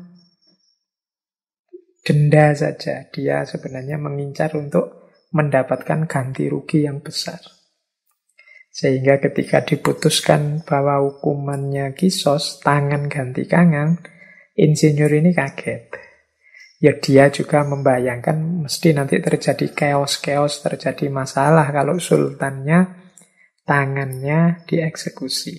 denda saja. Dia sebenarnya mengincar untuk mendapatkan ganti rugi yang besar. Sehingga ketika diputuskan bahwa hukumannya kisos, tangan ganti tangan, insinyur ini kaget. Dia juga membayangkan mesti nanti terjadi chaos-chaos, terjadi masalah kalau sultannya tangannya dieksekusi.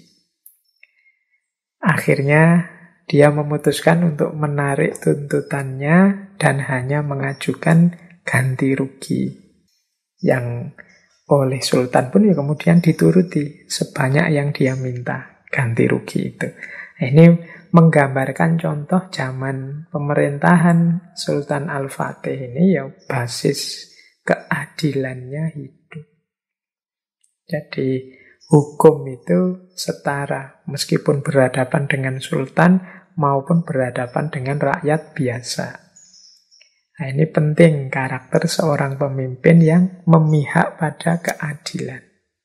Akhirnya dia memutuskan untuk menarik tuntutannya dan hanya mengajukan ganti rugi. Yang oleh sultan pun kemudian dituruti sebanyak yang dia minta ganti rugi itu. Ini menggambarkan contoh zaman pemerintahan Sultan Al-Fatih ini basis keadilannya hidup. Jadi hukum itu setara meskipun berhadapan dengan sultan maupun berhadapan dengan rakyat biasa. Nah, ini penting karakter seorang pemimpin yang memihak pada keadilan.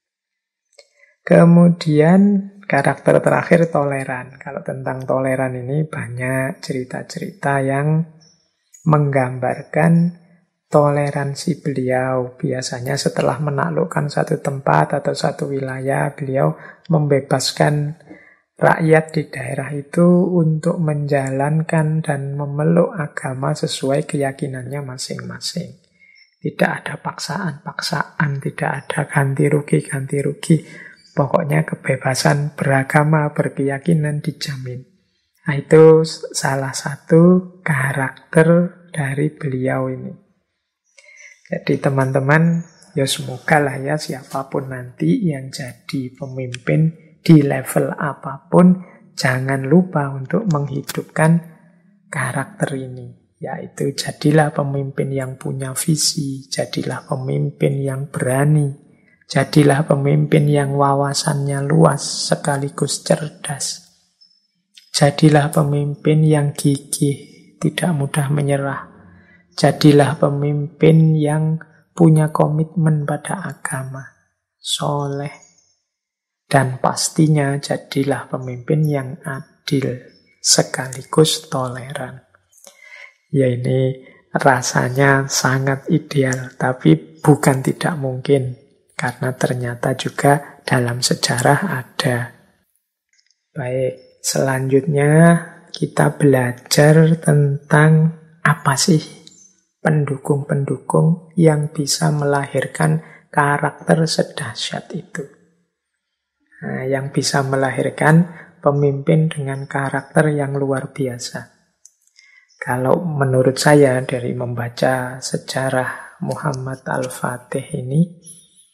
Kemudian karakter terakhir toleran. Kalau tentang toleran ini banyak cerita-cerita yang menggambarkan toleransi beliau. Biasanya setelah menaklukkan satu tempat atau satu wilayah, beliau membebaskan rakyat di daerah itu untuk menjalankan dan memeluk agama sesuai keyakinannya masing-masing. Tidak ada paksaan-paksaan, tidak ada ganti rugi. Pokoknya kebebasan beragama, berkeyakinan dijamin. Nah, itu salah satu karakter dari beliau ini. Jadi teman-teman, semoga lah siapapun nanti yang jadi pemimpin di level apapun, jangan lupa untuk menghidupkan karakter ini. Yaitu jadilah pemimpin yang punya visi, jadilah pemimpin yang berani, jadilah pemimpin yang wawasannya luas sekaligus cerdas. Jadilah pemimpin yang gigih, tidak mudah menyerah. Jadilah pemimpin yang punya komitmen pada agama, soleh. Dan pastinya jadilah pemimpin yang adil sekaligus toleran. Ini rasanya sangat ideal, tapi bukan tidak mungkin. Karena ternyata juga dalam sejarah ada. Baik, selanjutnya kita belajar tentang apa sih pendukung-pendukung yang bisa melahirkan karakter sedahsyat itu. Nah, yang bisa melahirkan pemimpin dengan karakter yang luar biasa. Kalau menurut saya dari membaca sejarah Muhammad Al-Fatih ini,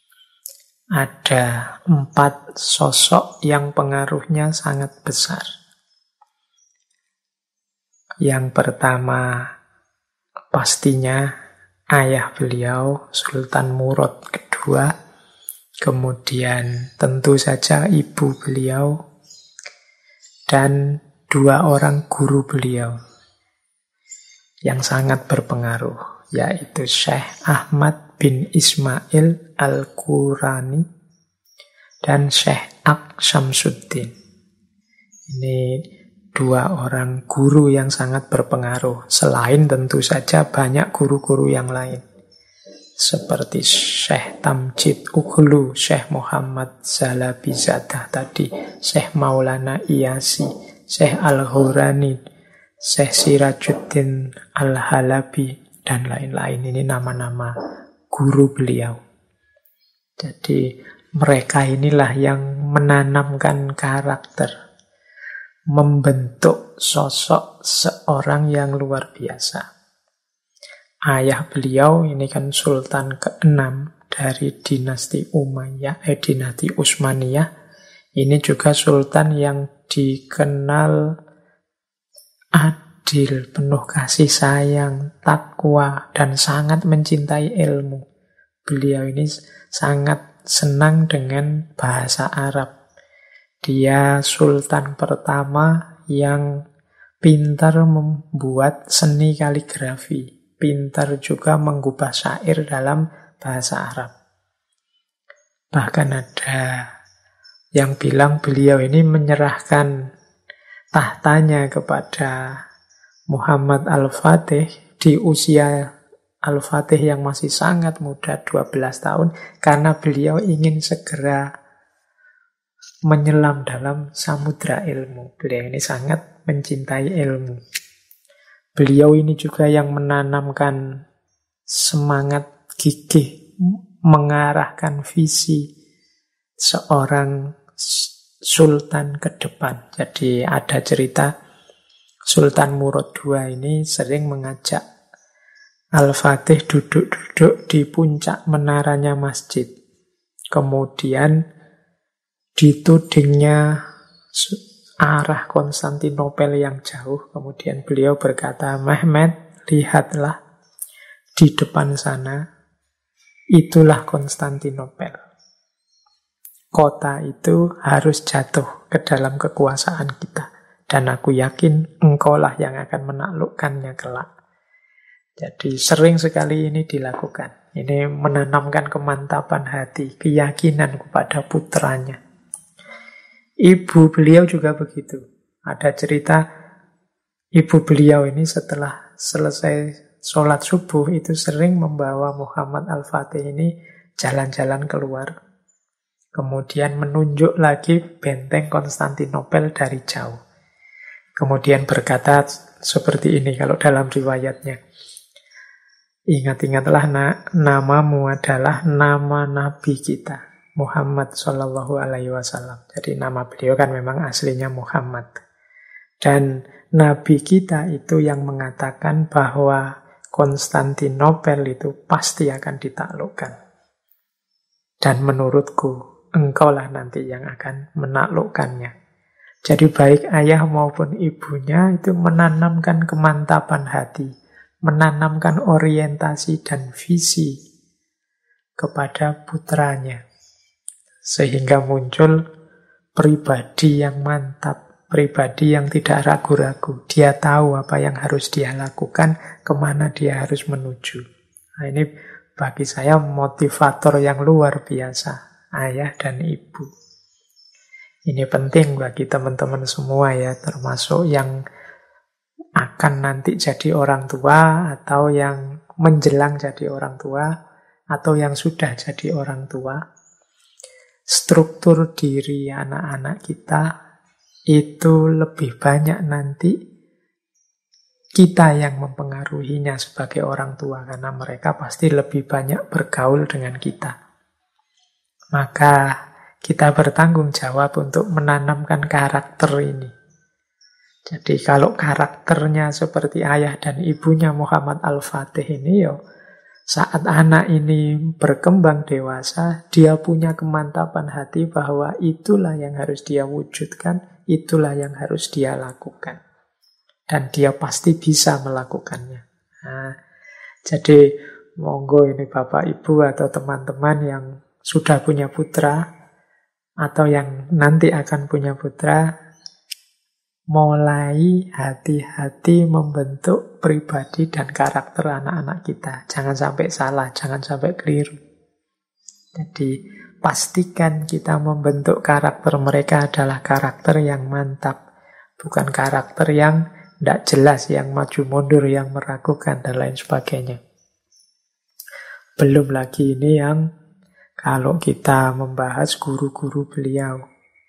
ada 4 sosok yang pengaruhnya sangat besar. Yang pertama pastinya ayah beliau, Sultan Murad II, kemudian tentu saja ibu beliau, dan 2 orang guru beliau yang sangat berpengaruh, yaitu Syekh Ahmad bin Ismail Al-Qurani dan Syekh Aql Syamsuddin. Ini 2 orang guru yang sangat berpengaruh, selain tentu saja banyak guru-guru yang lain. Seperti Syekh Tamjid Ughlu, Syekh Muhammad Zalabizadah tadi, Syekh Maulana Iyasi, Syekh Al-Hurani, Syekh Sirajuddin Al-Halabi, dan lain-lain. Ini nama-nama guru beliau. Jadi mereka inilah yang menanamkan karakter, membentuk sosok seorang yang luar biasa. Ayah beliau ini kan Sultan ke-6 dari dinasti Umayyah, dinasti Utsmaniyah. Ini juga sultan yang dikenal adil, penuh kasih sayang, takwa, dan sangat mencintai ilmu. Beliau ini sangat senang dengan bahasa Arab. Dia sultan pertama yang pintar membuat seni kaligrafi, pintar juga menggubah syair dalam bahasa Arab. Bahkan ada yang bilang beliau ini menyerahkan tahtanya kepada Muhammad Al-Fatih di usia Al-Fatih yang masih sangat muda, 12 tahun, karena beliau ingin segera menyelam dalam samudra ilmu. Beliau ini sangat mencintai ilmu. Beliau ini juga yang menanamkan semangat gigih, mengarahkan visi seorang sultan ke depan. Jadi ada cerita Sultan Murad II ini sering mengajak Al-Fatih duduk-duduk di puncak menaranya masjid. Kemudian ditudingnya arah Konstantinopel yang jauh. Kemudian beliau berkata, "Mehmet, lihatlah di depan sana, itulah Konstantinopel. Kota itu harus jatuh ke dalam kekuasaan kita. Dan aku yakin engkaulah yang akan menaklukkannya kelak." Jadi sering sekali ini dilakukan. Ini menanamkan kemantapan hati, keyakinan kepada putranya. Ibu beliau juga begitu. Ada cerita ibu beliau ini setelah selesai sholat subuh itu sering membawa Muhammad Al-Fatih ini jalan-jalan keluar. Kemudian menunjuk lagi benteng Konstantinopel dari jauh. Kemudian berkata seperti ini kalau dalam riwayatnya. "Ingat-ingatlah namamu adalah nama Nabi kita, Muhammad Sallallahu Alaihi Wasallam." Jadi nama beliau kan memang aslinya Muhammad. Dan Nabi kita itu yang mengatakan bahwa Konstantinopel itu pasti akan ditaklukkan. Dan menurutku, engkaulah nanti yang akan menaklukkannya. Jadi baik ayah maupun ibunya itu menanamkan kemantapan hati, menanamkan orientasi dan visi kepada putranya. Sehingga muncul pribadi yang mantap, pribadi yang tidak ragu-ragu. Dia tahu apa yang harus dia lakukan, kemana dia harus menuju. Nah, ini bagi saya motivator yang luar biasa, ayah dan ibu. Ini penting bagi teman-teman semua ya, termasuk yang akan nanti jadi orang tua, atau yang menjelang jadi orang tua, atau yang sudah jadi orang tua. Struktur diri anak-anak kita itu lebih banyak nanti kita yang mempengaruhinya sebagai orang tua, karena mereka pasti lebih banyak bergaul dengan kita. Maka kita bertanggung jawab untuk menanamkan karakter ini. Jadi kalau karakternya seperti ayah dan ibunya Muhammad Al-Fatih ini, saat anak ini berkembang dewasa, dia punya kemantapan hati bahwa itulah yang harus dia wujudkan, itulah yang harus dia lakukan. Dan dia pasti bisa melakukannya. Nah, jadi monggo ini Bapak Ibu atau teman-teman yang sudah punya putra atau yang nanti akan punya putra, mulai hati-hati membentuk pribadi dan karakter anak-anak kita. Jangan sampai salah, jangan sampai keliru. Jadi pastikan kita membentuk karakter mereka adalah karakter yang mantap, bukan karakter yang tidak jelas, yang maju mundur, yang meragukan, dan lain sebagainya. Belum lagi ini yang kalau kita membahas guru-guru beliau.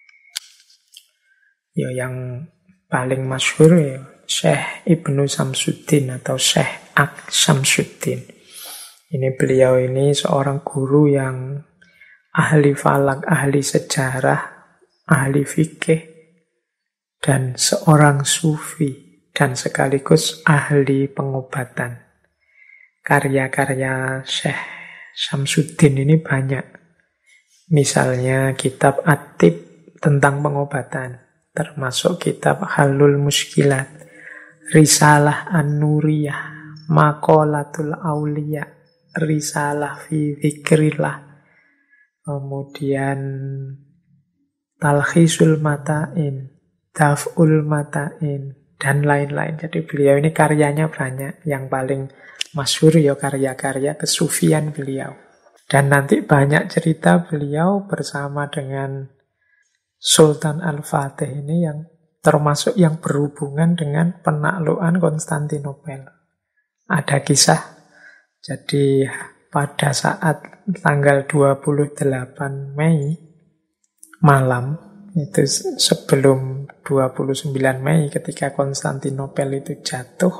Ya yang paling masyhur ya Syekh Ibnu Samsuddin atau Syekh Ak Samsuddin. Ini beliau ini seorang guru yang ahli falak, ahli sejarah, ahli fikih, dan seorang sufi, dan sekaligus ahli pengobatan. Karya-karya Syekh Samsuddin ini banyak. Misalnya kitab At-Tib tentang pengobatan, termasuk kitab Halul Muskilat, Risalah An-Nuriyah, Maqalatul Auliya, Risalah fi Dzikrillah, kemudian Talkhisul Mata'in, Daf'ul Mata'in, dan lain-lain. Jadi beliau ini karyanya banyak. Yang paling masyhur ya karya-karya kesufian beliau. Dan nanti banyak cerita beliau bersama dengan Sultan Al-Fatih ini yang termasuk yang berhubungan dengan penaklukan Konstantinopel. Ada kisah, jadi pada saat tanggal 28 Mei malam, itu sebelum 29 Mei ketika Konstantinopel itu jatuh,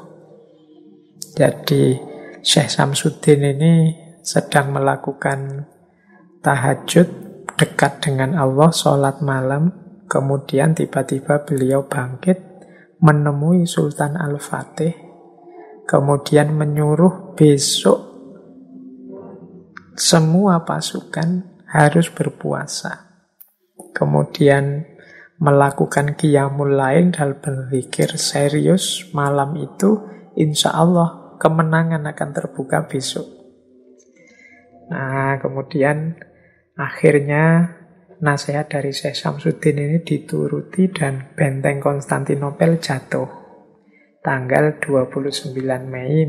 jadi Syekh Samsuddin ini sedang melakukan tahajud dekat dengan Allah, sholat malam, kemudian tiba-tiba beliau bangkit, menemui Sultan Al-Fatih, kemudian menyuruh besok semua pasukan harus berpuasa. Kemudian melakukan qiyamul lail dan berzikir serius malam itu, insya Allah kemenangan akan terbuka besok. Nah, kemudian akhirnya nasihat dari Syekh Samsuddin ini dituruti dan benteng Konstantinopel jatuh tanggal 29 Mei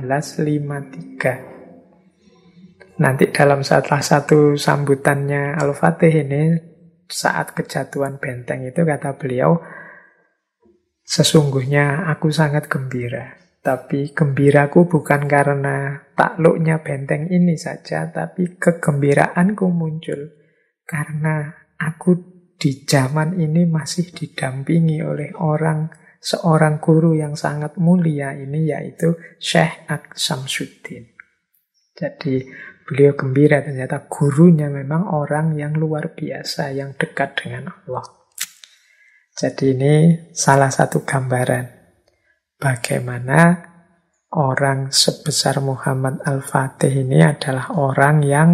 1453. Nanti dalam salah satu sambutannya Al-Fatih ini, saat kejatuhan benteng itu kata beliau, sesungguhnya aku sangat gembira. Tapi gembiraku bukan karena takluknya benteng ini saja, tapi kegembiraanku muncul karena aku di zaman ini masih didampingi oleh seorang guru yang sangat mulia ini, yaitu Syekh Ak Samsuddin. Jadi beliau gembira ternyata gurunya memang orang yang luar biasa, yang dekat dengan Allah. Jadi ini salah satu gambaran bagaimana orang sebesar Muhammad Al-Fatih ini adalah orang yang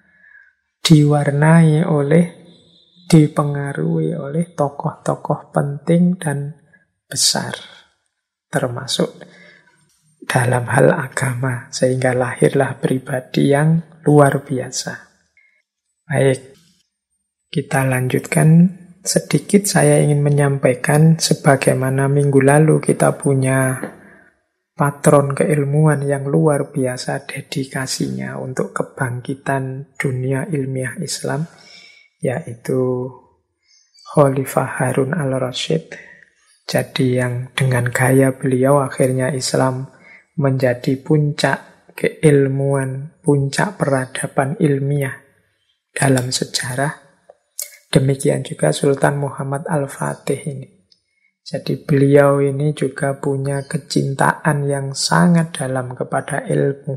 dipengaruhi oleh tokoh-tokoh penting dan besar, termasuk dalam hal agama, sehingga lahirlah pribadi yang luar biasa. Baik, kita lanjutkan. Sedikit saya ingin menyampaikan sebagaimana minggu lalu kita punya patron keilmuan yang luar biasa dedikasinya untuk kebangkitan dunia ilmiah Islam, yaitu Khalifah Harun al-Rasyid. Jadi yang dengan gaya beliau akhirnya Islam menjadi puncak keilmuan, puncak peradaban ilmiah dalam sejarah. Demikian juga Sultan Muhammad Al-Fatih ini. Jadi beliau ini juga punya kecintaan yang sangat dalam kepada ilmu.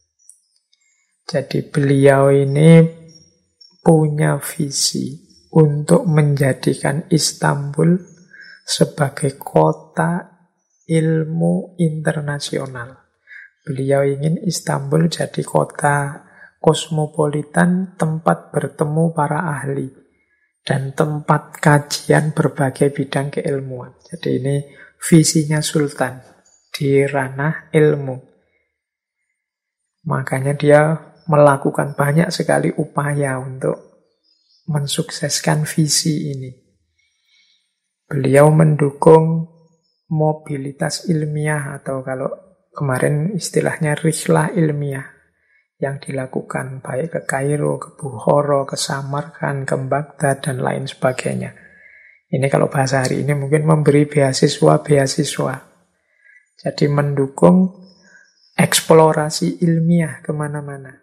Jadi beliau ini punya visi untuk menjadikan Istanbul sebagai kota ilmu internasional. Beliau ingin Istanbul jadi kota kosmopolitan, tempat bertemu para ahli dan tempat kajian berbagai bidang keilmuan. Jadi ini visinya Sultan di ranah ilmu. Makanya dia melakukan banyak sekali upaya untuk mensukseskan visi ini. Beliau mendukung mobilitas ilmiah atau kalau kemarin istilahnya rihlah ilmiah yang dilakukan baik ke Kairo, ke Bukhara, ke Samarkand, ke Baghdad, dan lain sebagainya. Ini kalau bahasa hari ini mungkin memberi beasiswa. Jadi mendukung eksplorasi ilmiah kemana-mana.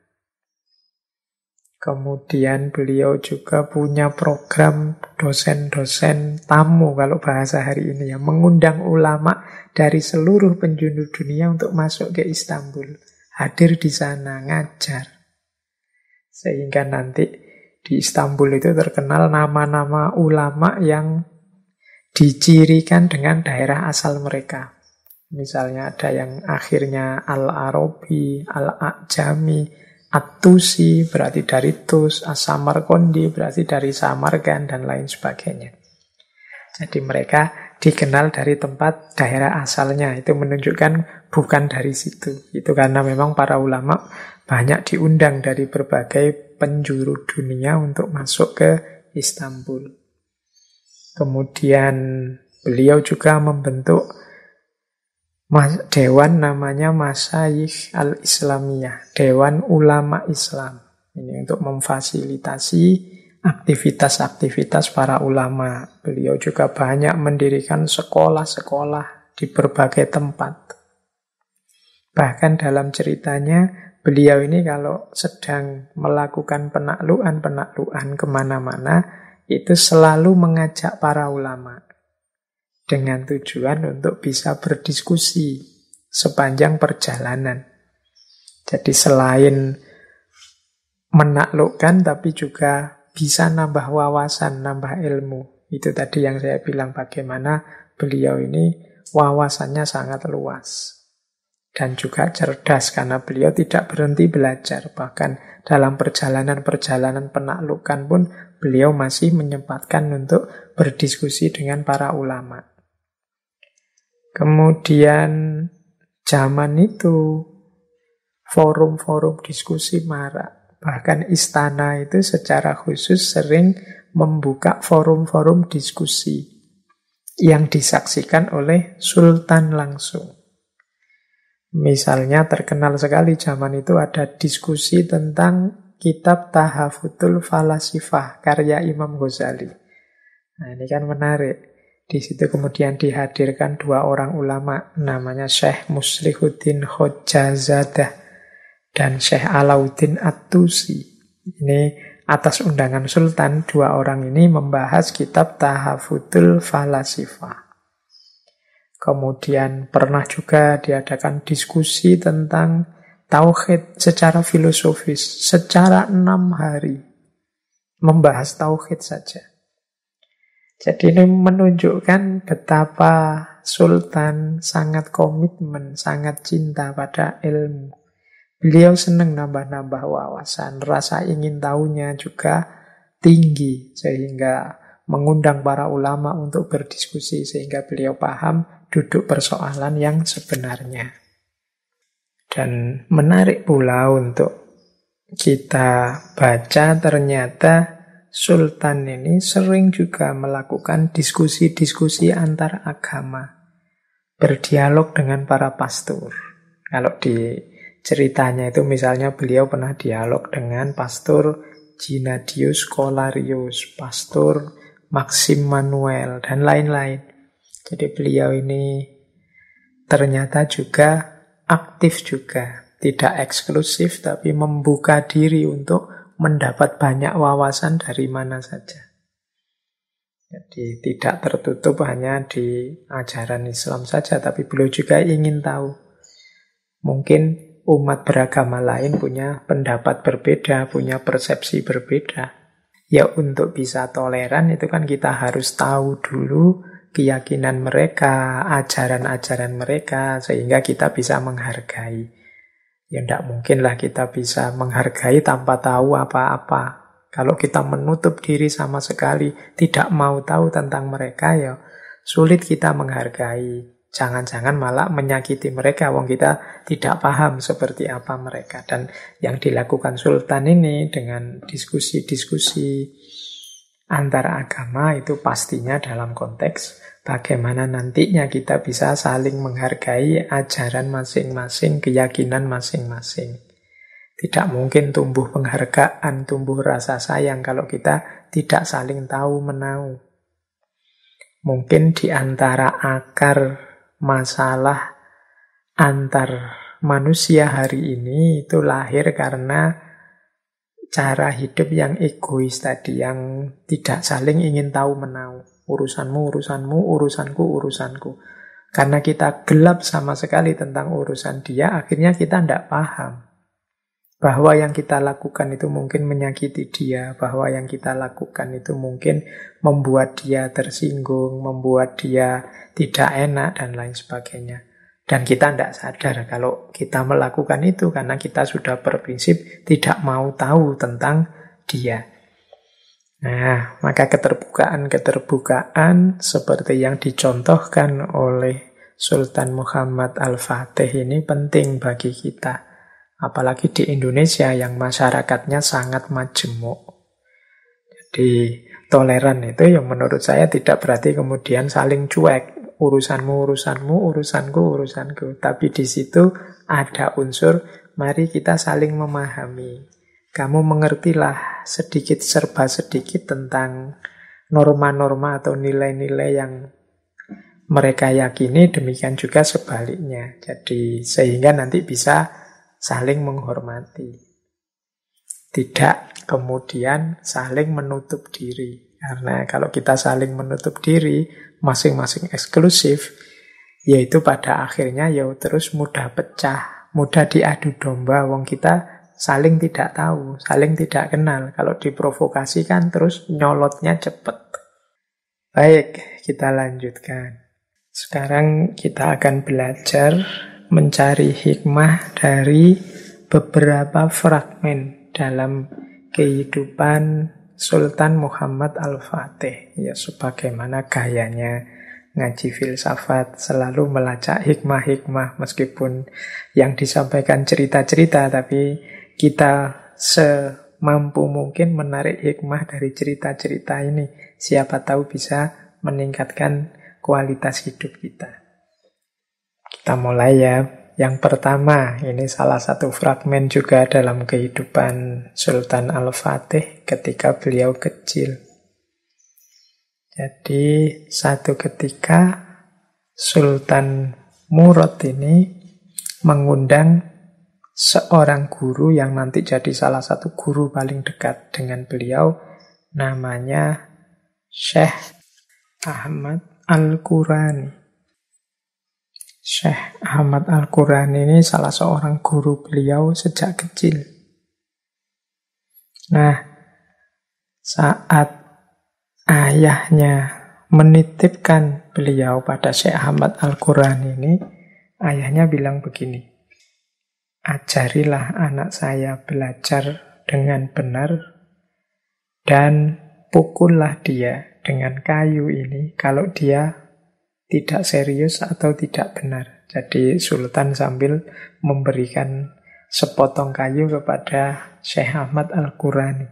Kemudian beliau juga punya program dosen-dosen tamu kalau bahasa hari ini ya, mengundang ulama dari seluruh penjuru dunia untuk masuk ke Istanbul, hadir di sana, ngajar. Sehingga nanti di Istanbul itu terkenal nama-nama ulama yang dicirikan dengan daerah asal mereka. Misalnya ada yang akhirnya Al-Arabi, Al-A'jami, At-Tusi berarti dari Tus, As-Samarqandi berarti dari Samarkand, dan lain sebagainya. Jadi mereka dikenal dari tempat daerah asalnya. Itu menunjukkan bukan dari situ. Itu karena memang para ulama banyak diundang dari berbagai penjuru dunia untuk masuk ke Istanbul. Kemudian beliau juga membentuk dewan namanya Masyayikh Al-Islamiyah, Dewan Ulama Islam. Ini untuk memfasilitasi aktivitas-aktivitas para ulama. Beliau juga banyak mendirikan sekolah-sekolah di berbagai tempat. Bahkan dalam ceritanya, beliau ini kalau sedang melakukan penaklukan kemana-mana, itu selalu mengajak para ulama. Dengan tujuan untuk bisa berdiskusi sepanjang perjalanan. Jadi selain menaklukkan, tapi juga bisa nambah wawasan, nambah ilmu. Itu tadi yang saya bilang bagaimana beliau ini wawasannya sangat luas. Dan juga cerdas karena beliau tidak berhenti belajar. Bahkan dalam perjalanan-perjalanan penaklukan pun beliau masih menyempatkan untuk berdiskusi dengan para ulama. Kemudian zaman itu forum-forum diskusi marak. Bahkan istana itu secara khusus sering membuka forum-forum diskusi yang disaksikan oleh sultan langsung. Misalnya terkenal sekali zaman itu ada diskusi tentang kitab Tahafutul Falasifah karya Imam Ghazali. Nah, ini kan menarik. Di situ kemudian dihadirkan dua orang ulama, namanya Syekh Muslihuddin Khojazadah dan Syekh Alauddin At-Tusi. Ini atas undangan Sultan, dua orang ini membahas kitab Tahafutul Falasifah. Kemudian pernah juga diadakan diskusi tentang tauhid secara filosofis, secara 6 hari. Membahas tauhid saja. Jadi ini menunjukkan betapa Sultan sangat komitmen, sangat cinta pada ilmu. Beliau senang nambah-nambah wawasan, rasa ingin tahunya juga tinggi, sehingga mengundang para ulama untuk berdiskusi, sehingga beliau paham duduk persoalan yang sebenarnya. Dan menarik pula untuk kita baca, ternyata Sultan ini sering juga melakukan diskusi-diskusi antar agama, berdialog dengan para pastor. Kalau di ceritanya itu misalnya beliau pernah dialog dengan pastor Gennadius Colarius, pastor Maxim Manuel, dan lain-lain. Jadi beliau ini ternyata juga aktif juga, tidak eksklusif tapi membuka diri untuk mendapat banyak wawasan dari mana saja. Jadi tidak tertutup hanya di ajaran Islam saja, tapi beliau juga ingin tahu. Mungkin umat beragama lain punya pendapat berbeda, punya persepsi berbeda. Ya untuk bisa toleran itu kan kita harus tahu dulu keyakinan mereka, ajaran-ajaran mereka, sehingga kita bisa menghargai. Ya tidak mungkinlah kita bisa menghargai tanpa tahu apa-apa. Kalau kita menutup diri sama sekali, tidak mau tahu tentang mereka, ya sulit kita menghargai. Jangan-jangan malah menyakiti mereka, wong kita tidak paham seperti apa mereka. Dan yang dilakukan sultan ini dengan diskusi-diskusi antara agama itu pastinya dalam konteks bagaimana nantinya kita bisa saling menghargai ajaran masing-masing, keyakinan masing-masing. Tidak mungkin tumbuh penghargaan, tumbuh rasa sayang kalau kita tidak saling tahu menau. Mungkin di antara akar masalah antar manusia hari ini itu lahir karena cara hidup yang egois tadi, yang tidak saling ingin tahu menau. Urusanmu, urusanmu, urusanku, urusanku. Karena kita gelap sama sekali tentang urusan dia, akhirnya kita tidak paham bahwa yang kita lakukan itu mungkin menyakiti dia, bahwa yang kita lakukan itu mungkin membuat dia tersinggung, membuat dia tidak enak, dan lain sebagainya. Dan kita tidak sadar kalau kita melakukan itu karena kita sudah berprinsip tidak mau tahu tentang dia. Nah, maka keterbukaan seperti yang dicontohkan oleh Sultan Muhammad Al-Fatih ini penting bagi kita. Apalagi di Indonesia yang masyarakatnya sangat majemuk. Jadi toleran itu yang menurut saya tidak berarti kemudian saling cuek. Urusanmu, urusanmu, urusanku, urusanku. Tapi di situ ada unsur, mari kita saling memahami. Kamu mengertilah sedikit serba sedikit tentang norma-norma atau nilai-nilai yang mereka yakini, demikian juga sebaliknya. Jadi sehingga nanti bisa saling menghormati. Tidak kemudian saling menutup diri. Karena kalau kita saling menutup diri, masing-masing eksklusif, yaitu pada akhirnya ya terus mudah pecah, mudah diadu domba. Wong kita saling tidak tahu, saling tidak kenal. Kalau diprovokasikan terus nyolotnya cepat. Baik, kita lanjutkan. Sekarang kita akan belajar mencari hikmah dari beberapa fragmen dalam kehidupan Sultan Muhammad Al-Fatih. Ya, sebagaimana gayanya ngaji filsafat, selalu melacak hikmah-hikmah, meskipun yang disampaikan cerita-cerita, tapi kita semampu mungkin menarik hikmah dari cerita-cerita ini. Siapa tahu bisa meningkatkan kualitas hidup kita. Kita mulai ya. Yang pertama, ini salah satu fragmen juga dalam kehidupan Sultan Al-Fatih ketika beliau kecil. Jadi satu ketika Sultan Murad ini mengundang seorang guru yang nanti jadi salah satu guru paling dekat dengan beliau, namanya Syekh Ahmad Al-Qurani. Syekh Ahmad Al-Qurani ini salah seorang guru beliau sejak kecil. Nah, saat ayahnya menitipkan beliau pada Syekh Ahmad Al-Qurani ini, ayahnya bilang begini, ajarilah anak saya belajar dengan benar dan pukullah dia dengan kayu ini kalau dia tidak serius atau tidak benar. Jadi Sultan sambil memberikan sepotong kayu kepada Syekh Ahmad Al-Qurani.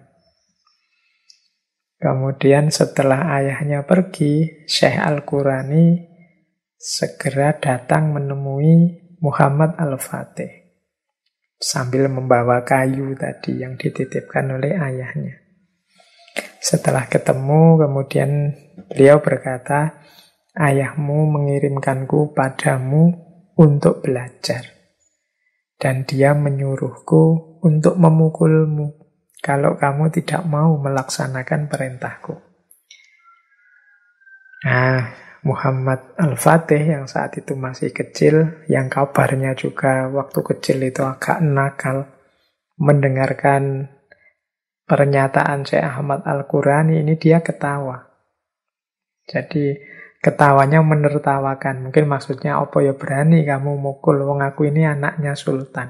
Kemudian setelah ayahnya pergi, Syekh Al-Qurani segera datang menemui Muhammad Al-Fatih sambil membawa kayu tadi yang dititipkan oleh ayahnya. Setelah ketemu, kemudian beliau berkata, ayahmu mengirimkanku padamu untuk belajar. Dan dia menyuruhku untuk memukulmu kalau kamu tidak mau melaksanakan perintahku. Nah, Muhammad Al-Fatih yang saat itu masih kecil, yang kabarnya juga waktu kecil itu agak nakal, mendengarkan pernyataan Syekh Ahmad Al-Qurani ini dia ketawa. Jadi ketawanya menertawakan. Mungkin maksudnya, apa ya berani kamu mukul, wong aku ini anaknya sultan.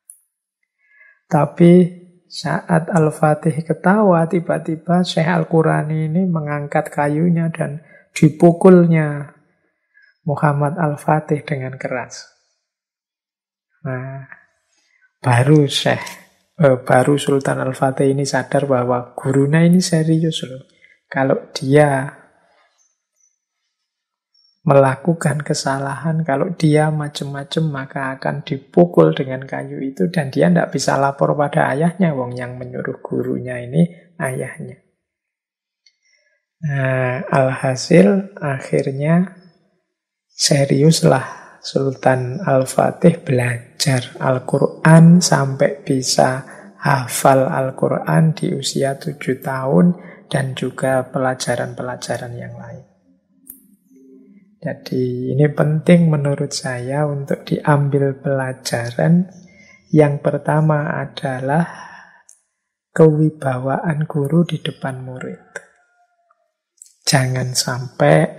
Tapi saat Al-Fatih ketawa, tiba-tiba Syekh Al-Qurani ini mengangkat kayunya dan dipukulnya Muhammad Al-Fatih dengan keras. Nah, baru Sultan Al-Fatih ini sadar bahwa gurunya ini serius loh. Kalau dia melakukan kesalahan, kalau dia macam-macam maka akan dipukul dengan kayu itu, dan dia tidak bisa lapor pada ayahnya, wong yang menyuruh gurunya ini ayahnya. Nah, alhasil akhirnya seriuslah Sultan Al-Fatih belajar Al-Quran sampai bisa hafal Al-Quran di usia 7 tahun dan juga pelajaran-pelajaran yang lain. Jadi ini penting menurut saya untuk diambil pelajaran. Yang pertama adalah kewibawaan guru di depan murid. Jangan sampai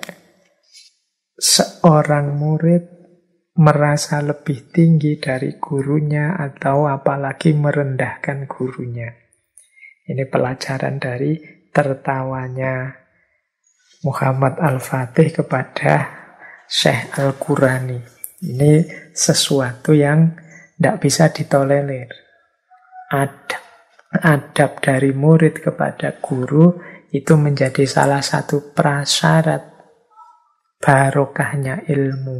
seorang murid merasa lebih tinggi dari gurunya atau apalagi merendahkan gurunya. Ini pelajaran dari tertawanya Muhammad Al-Fatih kepada Syekh Al-Qurani. Ini sesuatu yang tidak bisa ditolerir. Adab dari murid kepada guru itu menjadi salah satu prasyarat barokahnya ilmu.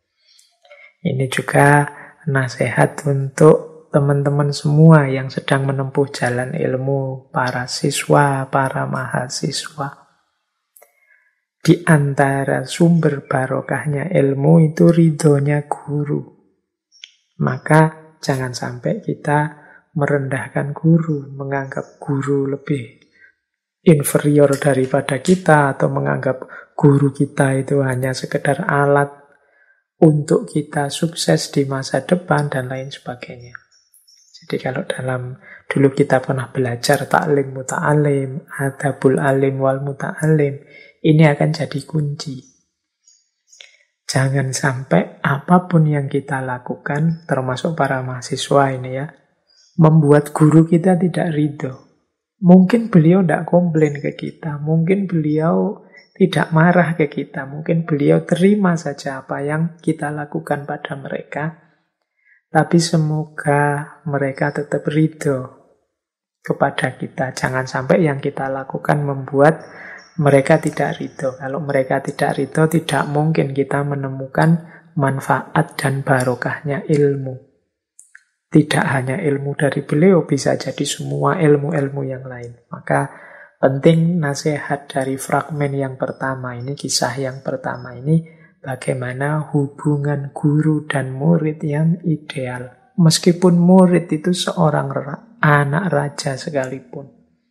Ini juga nasihat untuk teman-teman semua yang sedang menempuh jalan ilmu, para siswa, para mahasiswa. Di antara sumber barokahnya ilmu itu ridhonya guru. Maka jangan sampai kita merendahkan guru, menganggap guru lebih inferior daripada kita, atau menganggap guru kita itu hanya sekedar alat untuk kita sukses di masa depan dan lain sebagainya. Jadi kalau dulu kita pernah belajar ta'lim muta'alim, adabul alim wal muta'alim, ini akan jadi kunci. Jangan sampai apapun yang kita lakukan, termasuk para mahasiswa ini ya, membuat guru kita tidak ridho. Mungkin beliau tidak komplain ke kita, mungkin beliau tidak marah ke kita, mungkin beliau terima saja apa yang kita lakukan pada mereka, tapi semoga mereka tetap ridho kepada kita. Jangan sampai yang kita lakukan membuat mereka tidak ridho. Kalau mereka tidak ridho, tidak mungkin kita menemukan manfaat dan barokahnya ilmu. Tidak hanya ilmu dari beliau, bisa jadi semua ilmu-ilmu yang lain. Maka penting nasihat dari fragmen yang pertama ini, kisah yang pertama ini, bagaimana hubungan guru dan murid yang ideal. Meskipun murid itu seorang anak raja sekalipun,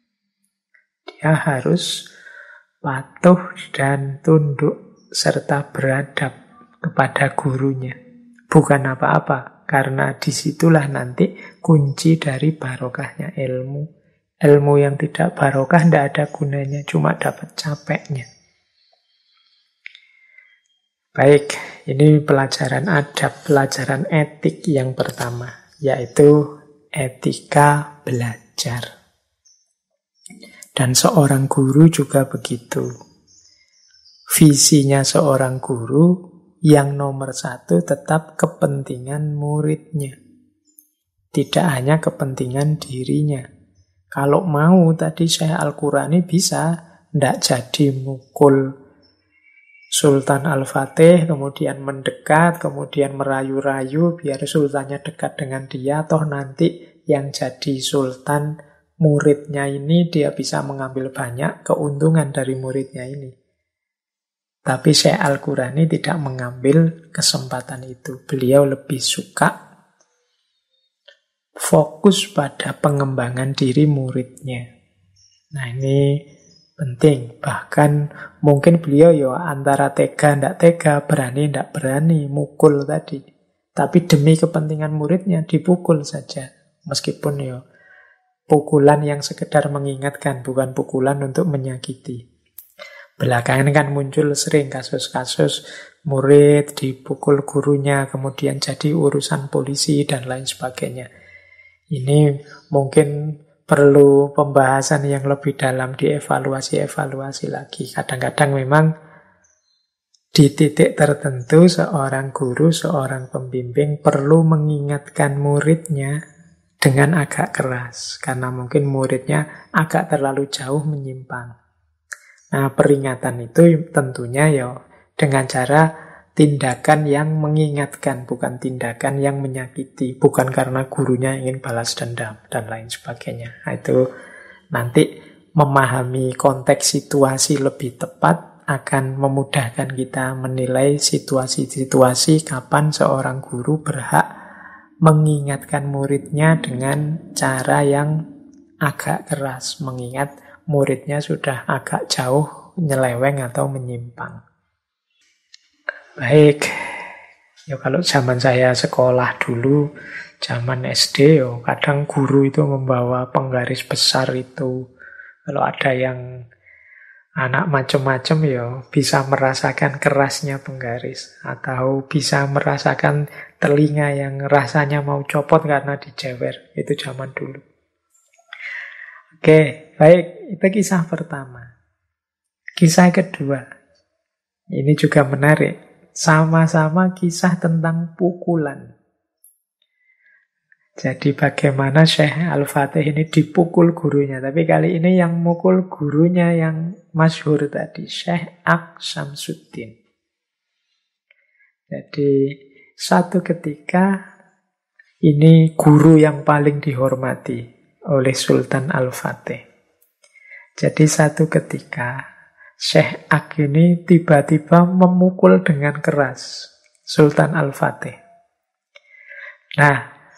dia harus patuh dan tunduk serta beradab kepada gurunya. Bukan apa-apa, karena disitulah nanti kunci dari barokahnya ilmu. Ilmu yang tidak barokah tidak ada gunanya, cuma dapat capeknya. Baik, ini pelajaran adab, pelajaran etik yang pertama, yaitu etika belajar. Dan seorang guru juga begitu. Visinya seorang guru yang nomor satu tetap kepentingan muridnya. Tidak hanya kepentingan dirinya. Kalau mau tadi Syekh Al-Qurani bisa tidak jadi mukul Sultan Al-Fatih, kemudian mendekat, kemudian merayu-rayu biar sultannya dekat dengan dia, toh nanti yang jadi sultan muridnya ini dia bisa mengambil banyak keuntungan dari muridnya ini. Tapi Syekh Al-Qurani tidak mengambil kesempatan itu. Beliau lebih suka fokus pada pengembangan diri muridnya. Nah ini penting. Bahkan mungkin beliau ya antara tega ndak tega, berani ndak berani mukul tadi. Tapi demi kepentingan muridnya dipukul saja. Meskipun ya pukulan yang sekedar mengingatkan, bukan pukulan untuk menyakiti. Belakangan kan muncul sering kasus-kasus murid dipukul gurunya, kemudian jadi urusan polisi dan lain sebagainya. Ini mungkin perlu pembahasan yang lebih dalam, dievaluasi lagi. Kadang-kadang memang Di titik tertentu, seorang guru, seorang pembimbing perlu mengingatkan muridnya dengan agak keras, karena mungkin muridnya agak terlalu jauh menyimpang. Nah, peringatan itu tentunya ya dengan cara tindakan yang mengingatkan, bukan tindakan yang menyakiti, bukan karena gurunya ingin balas dendam, dan lain sebagainya. Nah, itu nanti memahami konteks situasi lebih tepat akan memudahkan kita menilai situasi-situasi kapan seorang guru berhak mengingatkan muridnya dengan cara yang agak keras, mengingat muridnya sudah agak jauh nyeleweng atau menyimpang. Baik, ya kalau zaman saya sekolah dulu, zaman SD, yo kadang guru itu membawa penggaris besar itu. Kalau ada yang anak macam-macam ya bisa merasakan kerasnya penggaris, atau bisa merasakan telinga yang rasanya mau copot karena dijewer. Itu zaman dulu. Oke, baik, itu kisah pertama. Kisah kedua, ini juga menarik. Sama-sama kisah tentang pukulan. Jadi bagaimana Syekh Al-Fatih ini dipukul gurunya. Tapi kali ini yang mukul gurunya yang masyhur tadi, Syekh Aqsamsuddin. Jadi satu ketika ini guru yang paling dihormati oleh Sultan Al-Fatih. Jadi satu ketika Syekh Ak ini tiba-tiba memukul dengan keras Sultan Al-Fatih. Nah,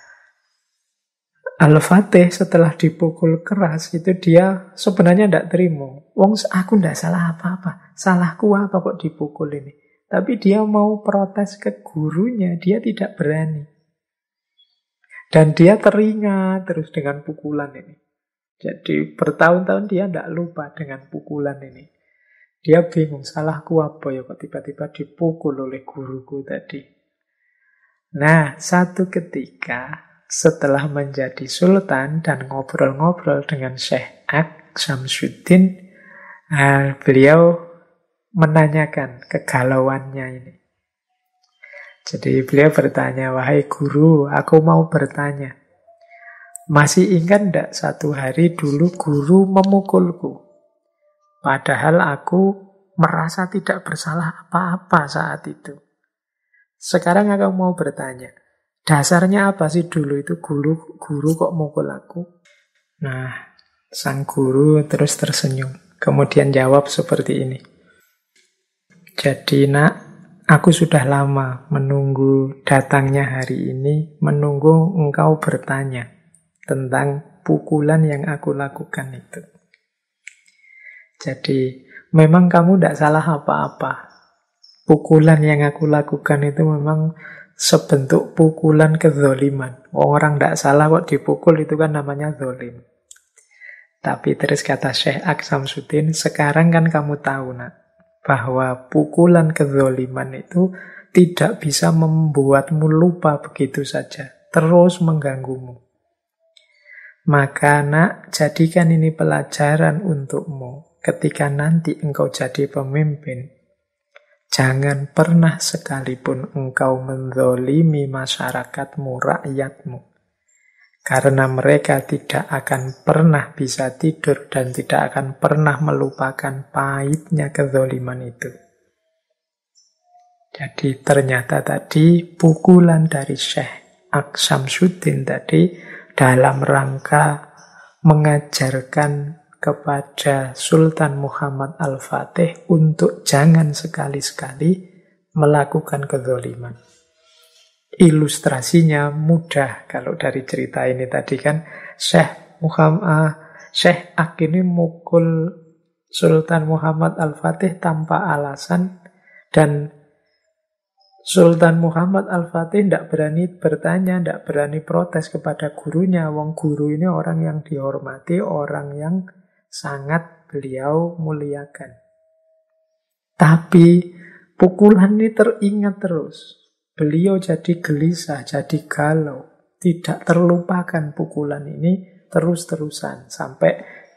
Al-Fatih setelah dipukul keras itu dia sebenarnya tidak terima. Wong aku tidak salah apa-apa. Salahku apa kok dipukul ini? Tapi dia mau protes ke gurunya, dia tidak berani. Dan dia teringat terus dengan pukulan ini. Jadi bertahun-tahun dia tidak lupa dengan pukulan ini. Dia bingung, salahku apa ya kok tiba-tiba dipukul oleh guruku tadi. Nah, satu ketika setelah menjadi sultan dan ngobrol-ngobrol dengan Syekh Aqsamsuddin, beliau menanyakan kegalauannya ini. Jadi beliau bertanya, wahai guru, aku mau bertanya. Masih ingat tidak satu hari dulu guru memukulku? Padahal aku merasa tidak bersalah apa-apa saat itu. Sekarang aku mau bertanya, dasarnya apa sih dulu itu guru kok mukul aku? Nah, sang guru terus tersenyum. Kemudian jawab seperti ini. Jadi nak, aku sudah lama menunggu datangnya hari ini, menunggu engkau bertanya tentang pukulan yang aku lakukan itu. Jadi memang kamu tidak salah apa-apa. Pukulan yang aku lakukan itu memang sebentuk pukulan kezoliman. Orang tidak salah kok dipukul, itu kan namanya zolim. Tapi terus kata Syekh Aqsamsuddin, sekarang kan kamu tahu nak, bahwa pukulan kezoliman itu tidak bisa membuatmu lupa begitu saja, terus mengganggumu. Maka nak, jadikan ini pelajaran untukmu. Ketika nanti engkau jadi pemimpin, jangan pernah sekalipun engkau menzolimi masyarakatmu, rakyatmu. Karena mereka tidak akan pernah bisa tidur dan tidak akan pernah melupakan pahitnya kezoliman itu. Jadi ternyata tadi pukulan dari Syekh Aqsamsuddin tadi dalam rangka mengajarkan kepada Sultan Muhammad Al-Fatih untuk jangan sekali-sekali melakukan kezoliman. Ilustrasinya mudah kalau dari cerita ini tadi kan Syekh Ak ini mukul Sultan Muhammad Al-Fatih tanpa alasan, dan Sultan Muhammad Al-Fatih tidak berani bertanya, tidak berani protes kepada gurunya. Wong guru ini orang yang dihormati, orang yang sangat beliau muliakan. Tapi pukulan ini teringat terus. Beliau jadi gelisah, jadi galau. Tidak terlupakan pukulan ini terus-terusan. Sampai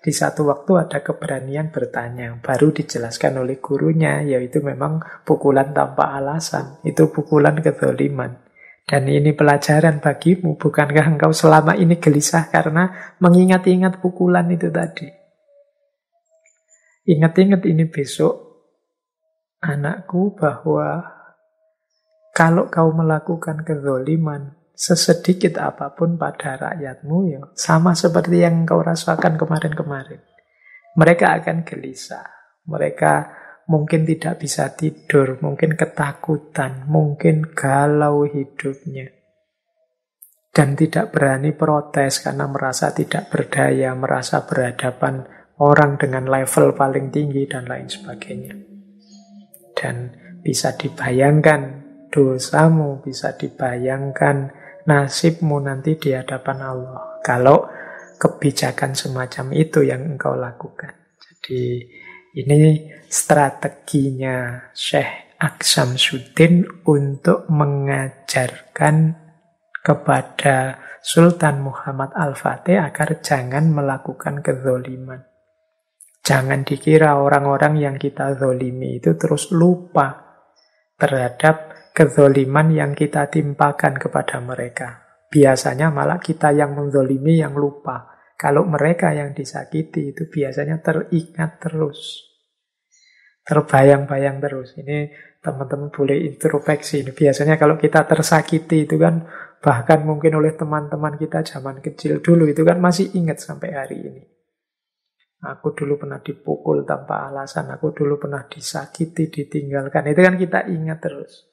di satu waktu ada keberanian bertanya. Baru dijelaskan oleh gurunya, yaitu memang pukulan tanpa alasan. Itu pukulan kezaliman. Dan ini pelajaran bagimu. Bukankah engkau selama ini gelisah karena mengingat-ingat pukulan itu tadi? Ingat-ingat ini besok, anakku, bahwa kalau kau melakukan kezaliman sesedikit apapun pada rakyatmu, ya sama seperti yang kau rasakan kemarin-kemarin. Mereka akan gelisah. Mereka mungkin tidak bisa tidur, mungkin ketakutan, mungkin galau hidupnya. Dan tidak berani protes karena merasa tidak berdaya, merasa berhadapan orang dengan level paling tinggi dan lain sebagainya. Dan bisa dibayangkan dosamu, bisa dibayangkan nasibmu nanti di hadapan Allah kalau kebijakan semacam itu yang engkau lakukan. Jadi ini strateginya Syekh Aqsam Syuddin untuk mengajarkan kepada Sultan Muhammad Al-Fatih agar jangan melakukan kezaliman. Jangan dikira orang-orang yang kita zalimi itu terus lupa terhadap kezaliman yang kita timpakan kepada mereka. Biasanya malah kita yang menzalimi yang lupa. Kalau mereka yang disakiti itu biasanya teringat terus. Terbayang-bayang terus. Ini teman-teman boleh introspeksi. Ini biasanya kalau kita tersakiti itu kan, bahkan mungkin oleh teman-teman kita zaman kecil dulu, itu kan masih ingat sampai hari ini. Aku dulu pernah dipukul tanpa alasan. Aku dulu pernah disakiti, ditinggalkan. Itu kan kita ingat terus.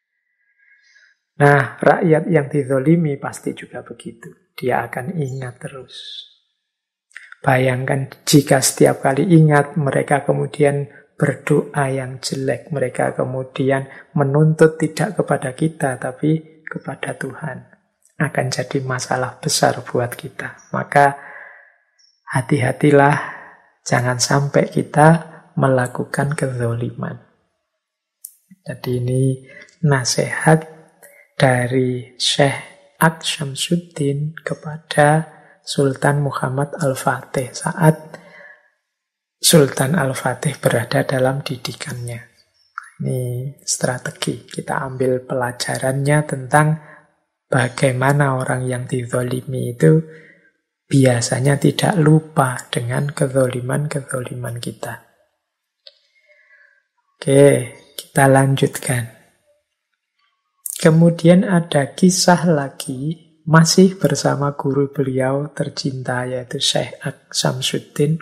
Nah, rakyat yang dizolimi pasti juga begitu. Dia akan ingat terus. Bayangkan jika setiap kali ingat, mereka kemudian berdoa yang jelek. Mereka kemudian menuntut tidak kepada kita, tapi kepada Tuhan. Akan jadi masalah besar buat kita. Maka hati-hatilah, jangan sampai kita melakukan kezaliman. Jadi ini nasihat dari Syekh Aqsam Syuddin kepada Sultan Muhammad Al-Fatih saat Sultan Al-Fatih berada dalam didikannya. Ini strategi. Kita ambil pelajarannya tentang bagaimana orang yang dizalimi itu biasanya tidak lupa dengan kezaliman-kezaliman kita. Oke, kita lanjutkan. Kemudian ada kisah lagi, masih bersama guru beliau tercinta yaitu Syekh Aqsam Syuddin.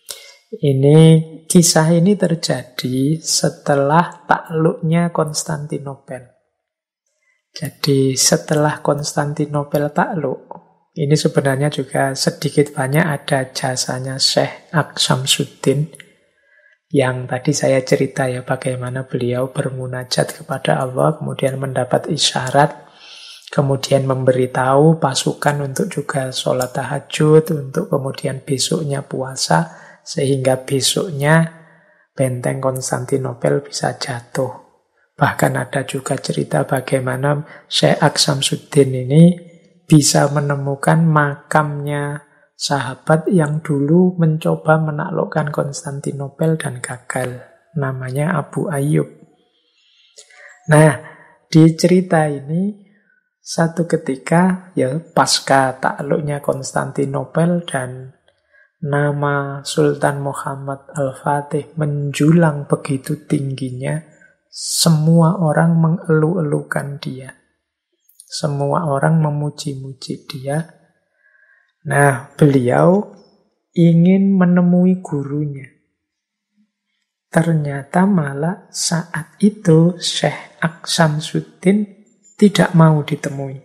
Kisah ini terjadi setelah takluknya Konstantinopel. Jadi setelah Konstantinopel takluk, ini sebenarnya juga sedikit banyak ada jasanya Syekh Aqsam Syuddin. Yang tadi saya cerita ya, bagaimana beliau bermunajat kepada Allah, kemudian mendapat isyarat, kemudian memberitahu pasukan untuk juga sholat tahajud, untuk kemudian besoknya puasa, sehingga besoknya benteng Konstantinopel bisa jatuh. Bahkan ada juga cerita bagaimana Syekh Aqsam Syuddin ini bisa menemukan makamnya sahabat yang dulu mencoba menaklukkan Konstantinopel dan gagal. Namanya Abu Ayyub. Nah, di cerita ini satu ketika ya pasca takluknya Konstantinopel dan nama Sultan Muhammad Al-Fatih menjulang begitu tingginya, semua orang mengeluh-elukan dia. Semua orang memuji-muji dia. Nah, beliau ingin menemui gurunya. Ternyata malah saat itu Syekh Aqsam Syuddin tidak mau ditemui.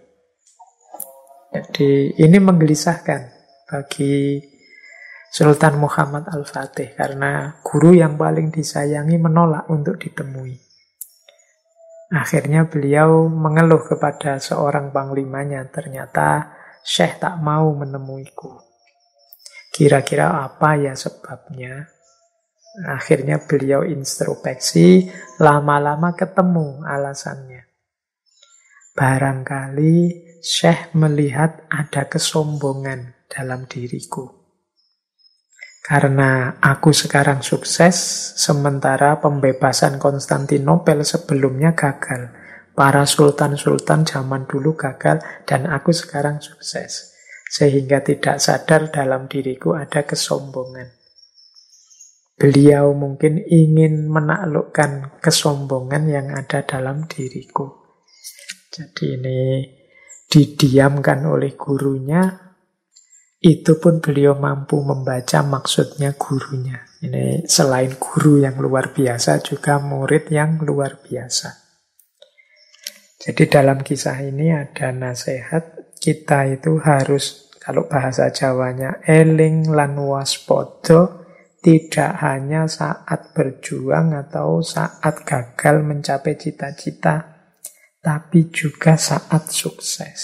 Jadi ini menggelisahkan bagi Sultan Muhammad Al-Fatih karena guru yang paling disayangi menolak untuk ditemui. Akhirnya beliau mengeluh kepada seorang panglimanya, ternyata Syekh tak mau menemuiku. Kira-kira apa ya sebabnya? Akhirnya beliau introspeksi, lama-lama ketemu alasannya. Barangkali Syekh melihat ada kesombongan dalam diriku. Karena aku sekarang sukses, sementara pembebasan Konstantinopel sebelumnya gagal. Para sultan-sultan zaman dulu gagal, dan aku sekarang sukses. Sehingga tidak sadar dalam diriku ada kesombongan. Beliau mungkin ingin menaklukkan kesombongan yang ada dalam diriku. Jadi ini didiamkan oleh gurunya, itu pun beliau mampu membaca maksudnya gurunya. Ini selain guru yang luar biasa, juga murid yang luar biasa. Jadi dalam kisah ini ada nasihat, kita itu harus, kalau bahasa Jawanya, eling lan waspada, tidak hanya saat berjuang atau saat gagal mencapai cita-cita, tapi juga saat sukses.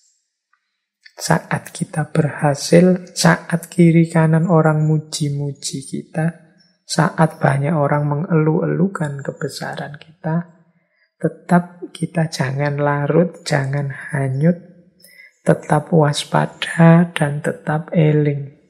Saat kita berhasil, saat kiri kanan orang muji-muji kita, saat banyak orang mengeluh-elukan kebesaran kita, tetap kita jangan larut, jangan hanyut, tetap waspada dan tetap eling.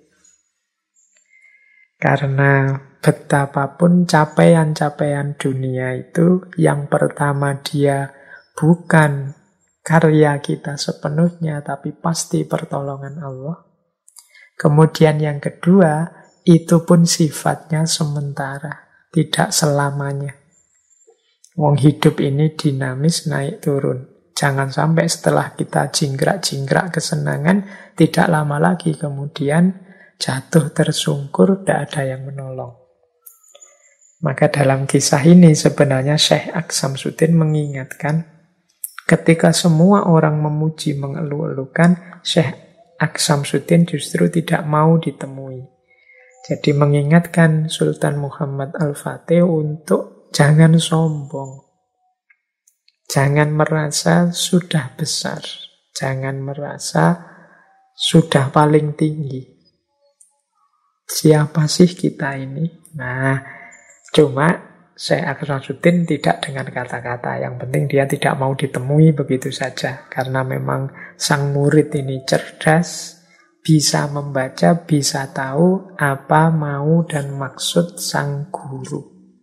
Karena betapapun capaian-capaian dunia itu, yang pertama dia bukan karya kita sepenuhnya, tapi pasti pertolongan Allah. Kemudian yang kedua, itu pun sifatnya sementara, tidak selamanya. Wong hidup ini dinamis, naik turun. Jangan sampai setelah kita jingkrak-jingkrak kesenangan, tidak lama lagi kemudian jatuh tersungkur, tidak ada yang menolong. Maka dalam kisah ini sebenarnya Syekh Aksamsuddin mengingatkan, ketika semua orang memuji mengeluh-elukan, Syekh Aksamsuddin justru tidak mau ditemui. Jadi mengingatkan Sultan Muhammad Al-Fatih untuk jangan sombong. Jangan merasa sudah besar. Jangan merasa sudah paling tinggi. Siapa sih kita ini? Nah, cuma Syekh Aksamsuddin tidak dengan kata-kata. Yang penting dia tidak mau ditemui begitu saja. Karena memang sang murid ini cerdas, bisa membaca, bisa tahu apa mau dan maksud sang guru.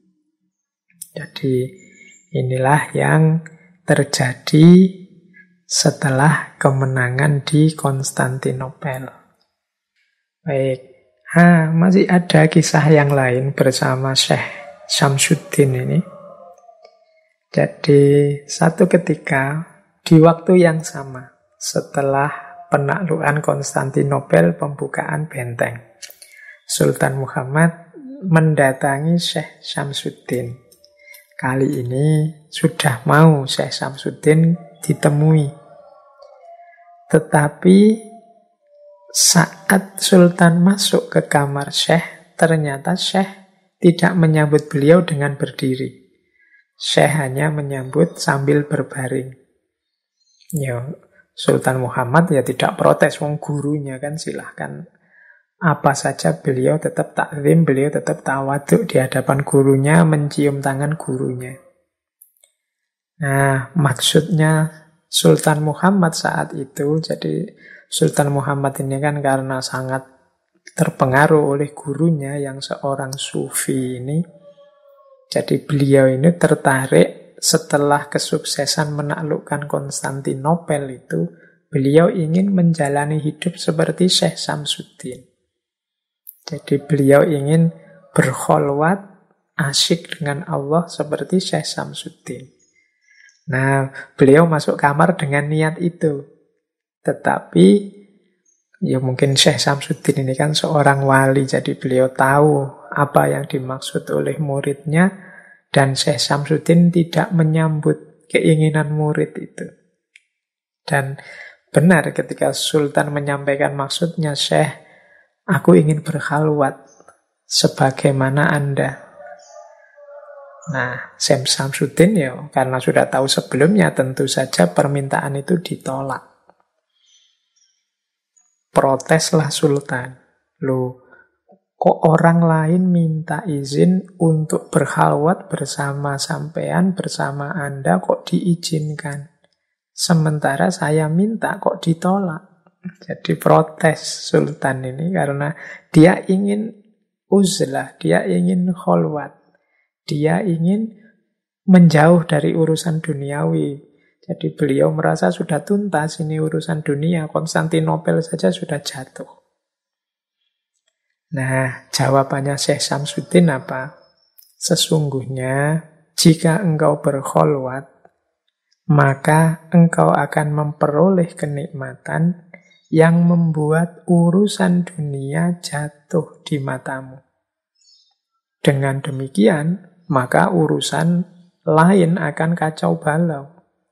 Jadi inilah yang terjadi setelah kemenangan di Konstantinopel. Baik. Masih ada kisah yang lain bersama Syekh Syamsuddin ini. Jadi satu ketika di waktu yang sama setelah penaklukan Konstantinopel, pembukaan benteng, Sultan Muhammad mendatangi Syekh Syamsuddin. Kali ini sudah mau Syekh Syamsuddin ditemui. Tetapi saat Sultan masuk ke kamar Syekh, ternyata Syekh tidak menyambut beliau dengan berdiri. Syekh hanya menyambut sambil berbaring. Ya, Sultan Muhammad ya tidak protes, wong gurunya kan, silahkan apa saja, beliau tetap taklim, beliau tetap tawaduk di hadapan gurunya, mencium tangan gurunya. Nah, maksudnya Sultan Muhammad saat itu, jadi Sultan Muhammad ini kan karena sangat terpengaruh oleh gurunya yang seorang sufi ini, jadi beliau ini tertarik setelah kesuksesan menaklukkan Konstantinopel itu, beliau ingin menjalani hidup seperti Syekh Syamsuddin. Jadi beliau ingin berkholwat, asyik dengan Allah seperti Syekh Syamsuddin. Nah, beliau masuk kamar dengan niat itu. Tetapi, ya mungkin Syekh Syamsuddin ini kan seorang wali, jadi beliau tahu apa yang dimaksud oleh muridnya, dan Syekh Syamsuddin tidak menyambut keinginan murid itu. Dan benar ketika Sultan menyampaikan maksudnya, Syekh, aku ingin berkhalwat sebagaimana Anda. Nah, Syekh Syamsuddin ya karena sudah tahu sebelumnya, tentu saja permintaan itu ditolak. Proteslah Sultan. Loh, kok orang lain minta izin untuk berkhalwat bersama sampean, bersama Anda, kok diizinkan? Sementara saya minta kok ditolak. Jadi protes Sultan ini karena dia ingin uzlah, dia ingin kholwat. Dia ingin menjauh dari urusan duniawi. Jadi beliau merasa sudah tuntas ini urusan dunia, Konstantinopel saja sudah jatuh. Nah, jawabannya Syekh Samsuddin apa? Sesungguhnya, jika engkau berkholwat, maka engkau akan memperoleh kenikmatan yang membuat urusan dunia jatuh di matamu. Dengan demikian, maka urusan lain akan kacau balau.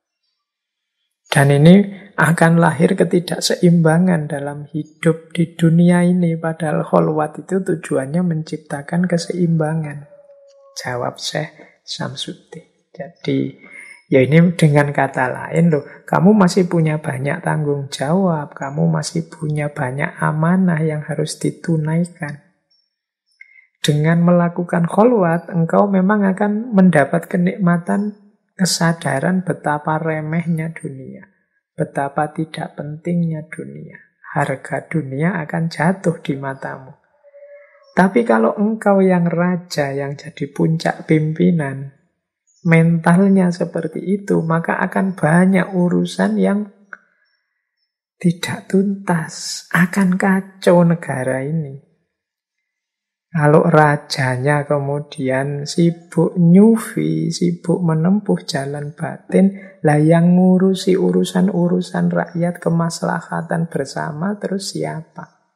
Dan ini akan lahir ketidakseimbangan dalam hidup di dunia ini. Padahal kholwat itu tujuannya menciptakan keseimbangan. Jawab Syekh Samsuddin. Jadi, ya ini dengan kata lain loh, kamu masih punya banyak tanggung jawab, kamu masih punya banyak amanah yang harus ditunaikan. Dengan melakukan kholwat, engkau memang akan mendapat kenikmatan kesadaran betapa remehnya dunia, betapa tidak pentingnya dunia. Harga dunia akan jatuh di matamu. Tapi kalau engkau yang raja, yang jadi puncak pimpinan, mentalnya seperti itu, maka akan banyak urusan yang tidak tuntas, akan kacau negara ini. Kalau rajanya kemudian sibuk nyufi, sibuk menempuh jalan batin, lah yang ngurusi urusan-urusan rakyat kemaslahatan bersama terus siapa?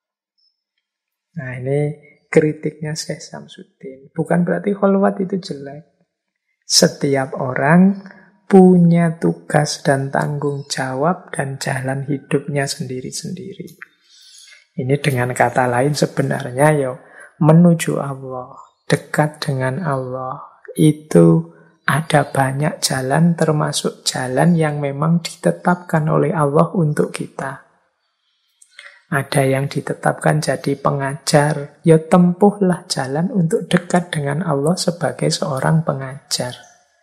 Nah, ini kritiknya Syekh Samsuddin. Bukan berarti kholwat itu jelek. Setiap orang punya tugas dan tanggung jawab dan jalan hidupnya sendiri-sendiri. Ini dengan kata lain sebenarnya ya menuju Allah, dekat dengan Allah, itu ada banyak jalan, termasuk jalan yang memang ditetapkan oleh Allah untuk kita. Ada yang ditetapkan jadi pengajar, ya tempuhlah jalan untuk dekat dengan Allah sebagai seorang pengajar.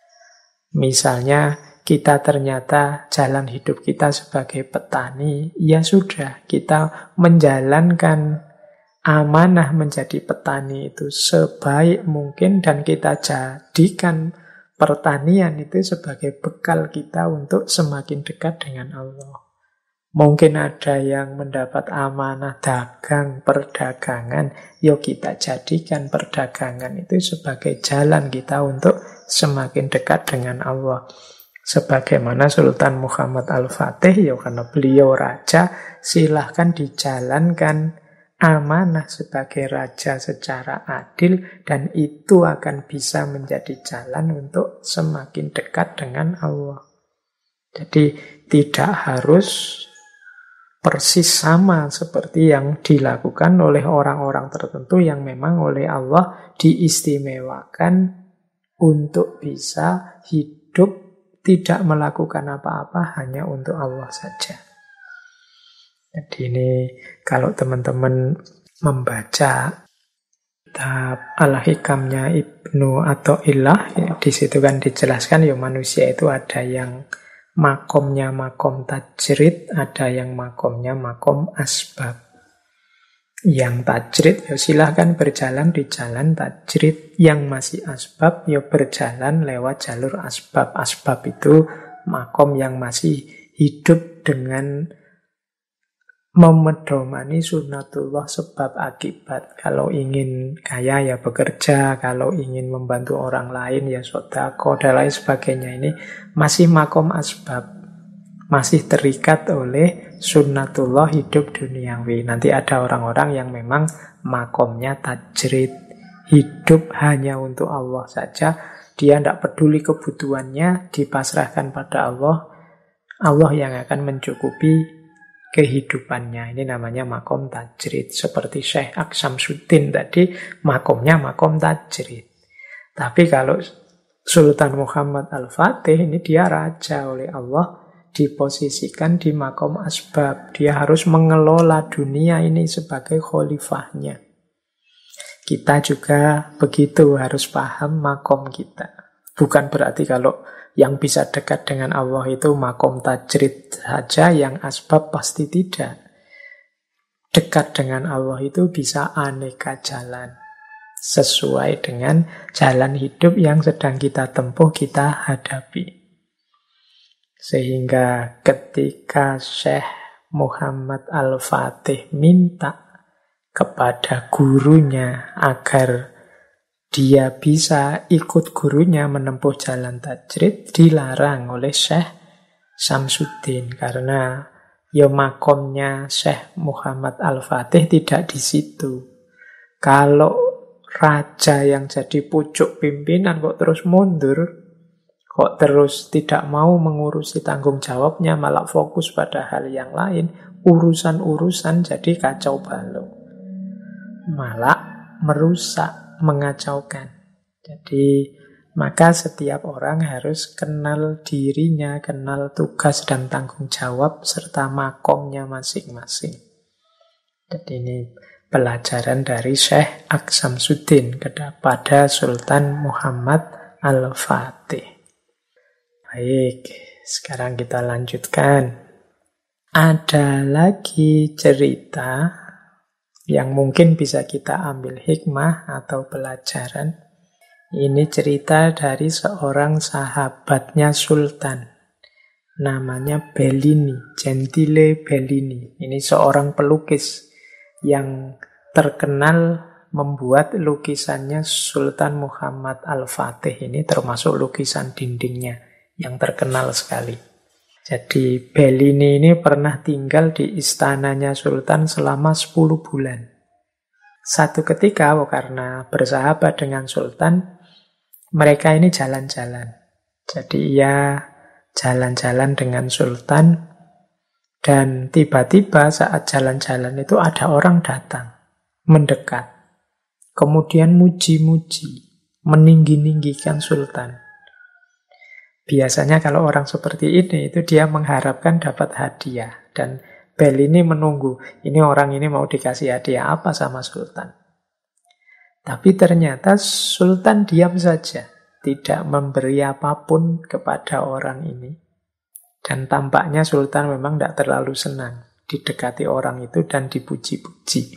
Misalnya kita ternyata jalan hidup kita sebagai petani, ya sudah, kita menjalankan amanah menjadi petani itu sebaik mungkin dan kita jadikan pertanian itu sebagai bekal kita untuk semakin dekat dengan Allah. Mungkin ada yang mendapat amanah dagang, perdagangan, yuk kita jadikan perdagangan itu sebagai jalan kita untuk semakin dekat dengan Allah. Sebagaimana Sultan Muhammad Al-Fatih, ya karena beliau raja, silahkan dijalankan amanah sebagai raja secara adil, dan itu akan bisa menjadi jalan untuk semakin dekat dengan Allah. Jadi tidak harus persis sama seperti yang dilakukan oleh orang-orang tertentu yang memang oleh Allah diistimewakan untuk bisa hidup tidak melakukan apa-apa, hanya untuk Allah saja. Jadi ini kalau teman-teman membaca kitab Al-Hikamnya Ibnu Athaillah, ya, di situ kan dijelaskan ya manusia itu ada yang makomnya makom tajrid, ada yang makomnya makom asbab. Yang tajrid ya silahkan berjalan di jalan tajrid, yang masih asbab ya berjalan lewat jalur asbab. Asbab itu makom yang masih hidup dengan memedomani sunnatullah sebab akibat. Kalau ingin kaya ya bekerja, kalau ingin membantu orang lain ya sedekah dan lain sebagainya. Ini masih makom asbab, masih terikat oleh sunnatullah hidup duniawi. Nanti ada orang-orang yang memang makomnya tajrid, hidup hanya untuk Allah saja. Dia tidak peduli kebutuhannya, dipasrahkan pada Allah. Allah yang akan mencukupi kehidupannya. Ini namanya makom tajrid. Seperti Syekh Samsuddin tadi, makomnya makom tajrid. Tapi kalau Sultan Muhammad Al-Fatih, ini dia raja oleh Allah, diposisikan di makom asbab. Dia harus mengelola dunia ini sebagai khalifahnya. Kita juga begitu, harus paham makom kita. Bukan berarti kalau yang bisa dekat dengan Allah itu makom tajrid saja, yang asbab pasti tidak. dekat dengan Allah itu bisa aneka jalan. Sesuai dengan jalan hidup yang sedang kita tempuh, kita hadapi. Sehingga ketika Syekh Muhammad Al-Fatih minta kepada gurunya agar dia bisa ikut gurunya menempuh jalan tajrid, dilarang oleh Syekh Samsuddin. Karena ya makomnya Syekh Muhammad Al-Fatih tidak di situ. Kalau raja yang jadi pucuk pimpinan kok terus mundur, kok terus tidak mau mengurusi tanggung jawabnya, malah fokus pada hal yang lain, urusan-urusan jadi kacau balau, malah merusak, mengacaukan. Jadi maka setiap orang harus kenal dirinya, kenal tugas dan tanggung jawab serta makomnya masing-masing. Jadi ini pelajaran dari Syekh Aksamsuddin kepada Sultan Muhammad Al-Fatih. Baik, sekarang kita lanjutkan. Ada lagi cerita yang mungkin bisa kita ambil hikmah atau pelajaran. Ini cerita dari seorang sahabatnya Sultan. Namanya Bellini, Gentile Bellini. Ini seorang pelukis yang terkenal membuat lukisannya Sultan Muhammad Al-Fatih. Ini termasuk lukisan dindingnya yang terkenal sekali. Jadi Bellini ini pernah tinggal di istananya Sultan selama 10 bulan. Satu ketika, karena bersahabat dengan Sultan, mereka ini jalan-jalan. Jadi ia jalan-jalan dengan Sultan, dan tiba-tiba saat jalan-jalan itu ada orang datang, mendekat. Kemudian muji-muji, meninggi-ninggikan Sultan. Biasanya kalau orang seperti ini, itu dia mengharapkan dapat hadiah. Dan Bellini menunggu, ini orang ini mau dikasih hadiah apa sama Sultan. Tapi ternyata Sultan diam saja, tidak memberi apapun kepada orang ini. Dan tampaknya Sultan memang tidak terlalu senang didekati orang itu dan dipuji-puji.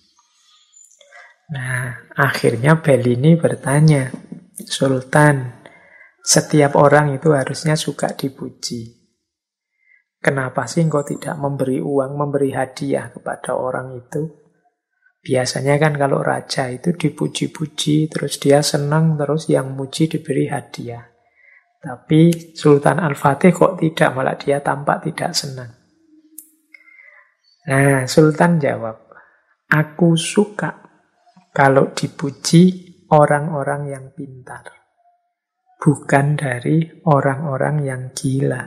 Nah, akhirnya Bellini bertanya, Sultan, setiap orang itu harusnya suka dipuji. Kenapa sih engkau tidak memberi uang, memberi hadiah kepada orang itu? Biasanya kan kalau raja itu dipuji-puji, terus dia senang, terus yang muji diberi hadiah. Tapi Sultan Al-Fatih kok tidak, malah dia tampak tidak senang. Nah, Sultan jawab, aku suka kalau dipuji orang-orang yang pintar, bukan dari orang-orang yang gila.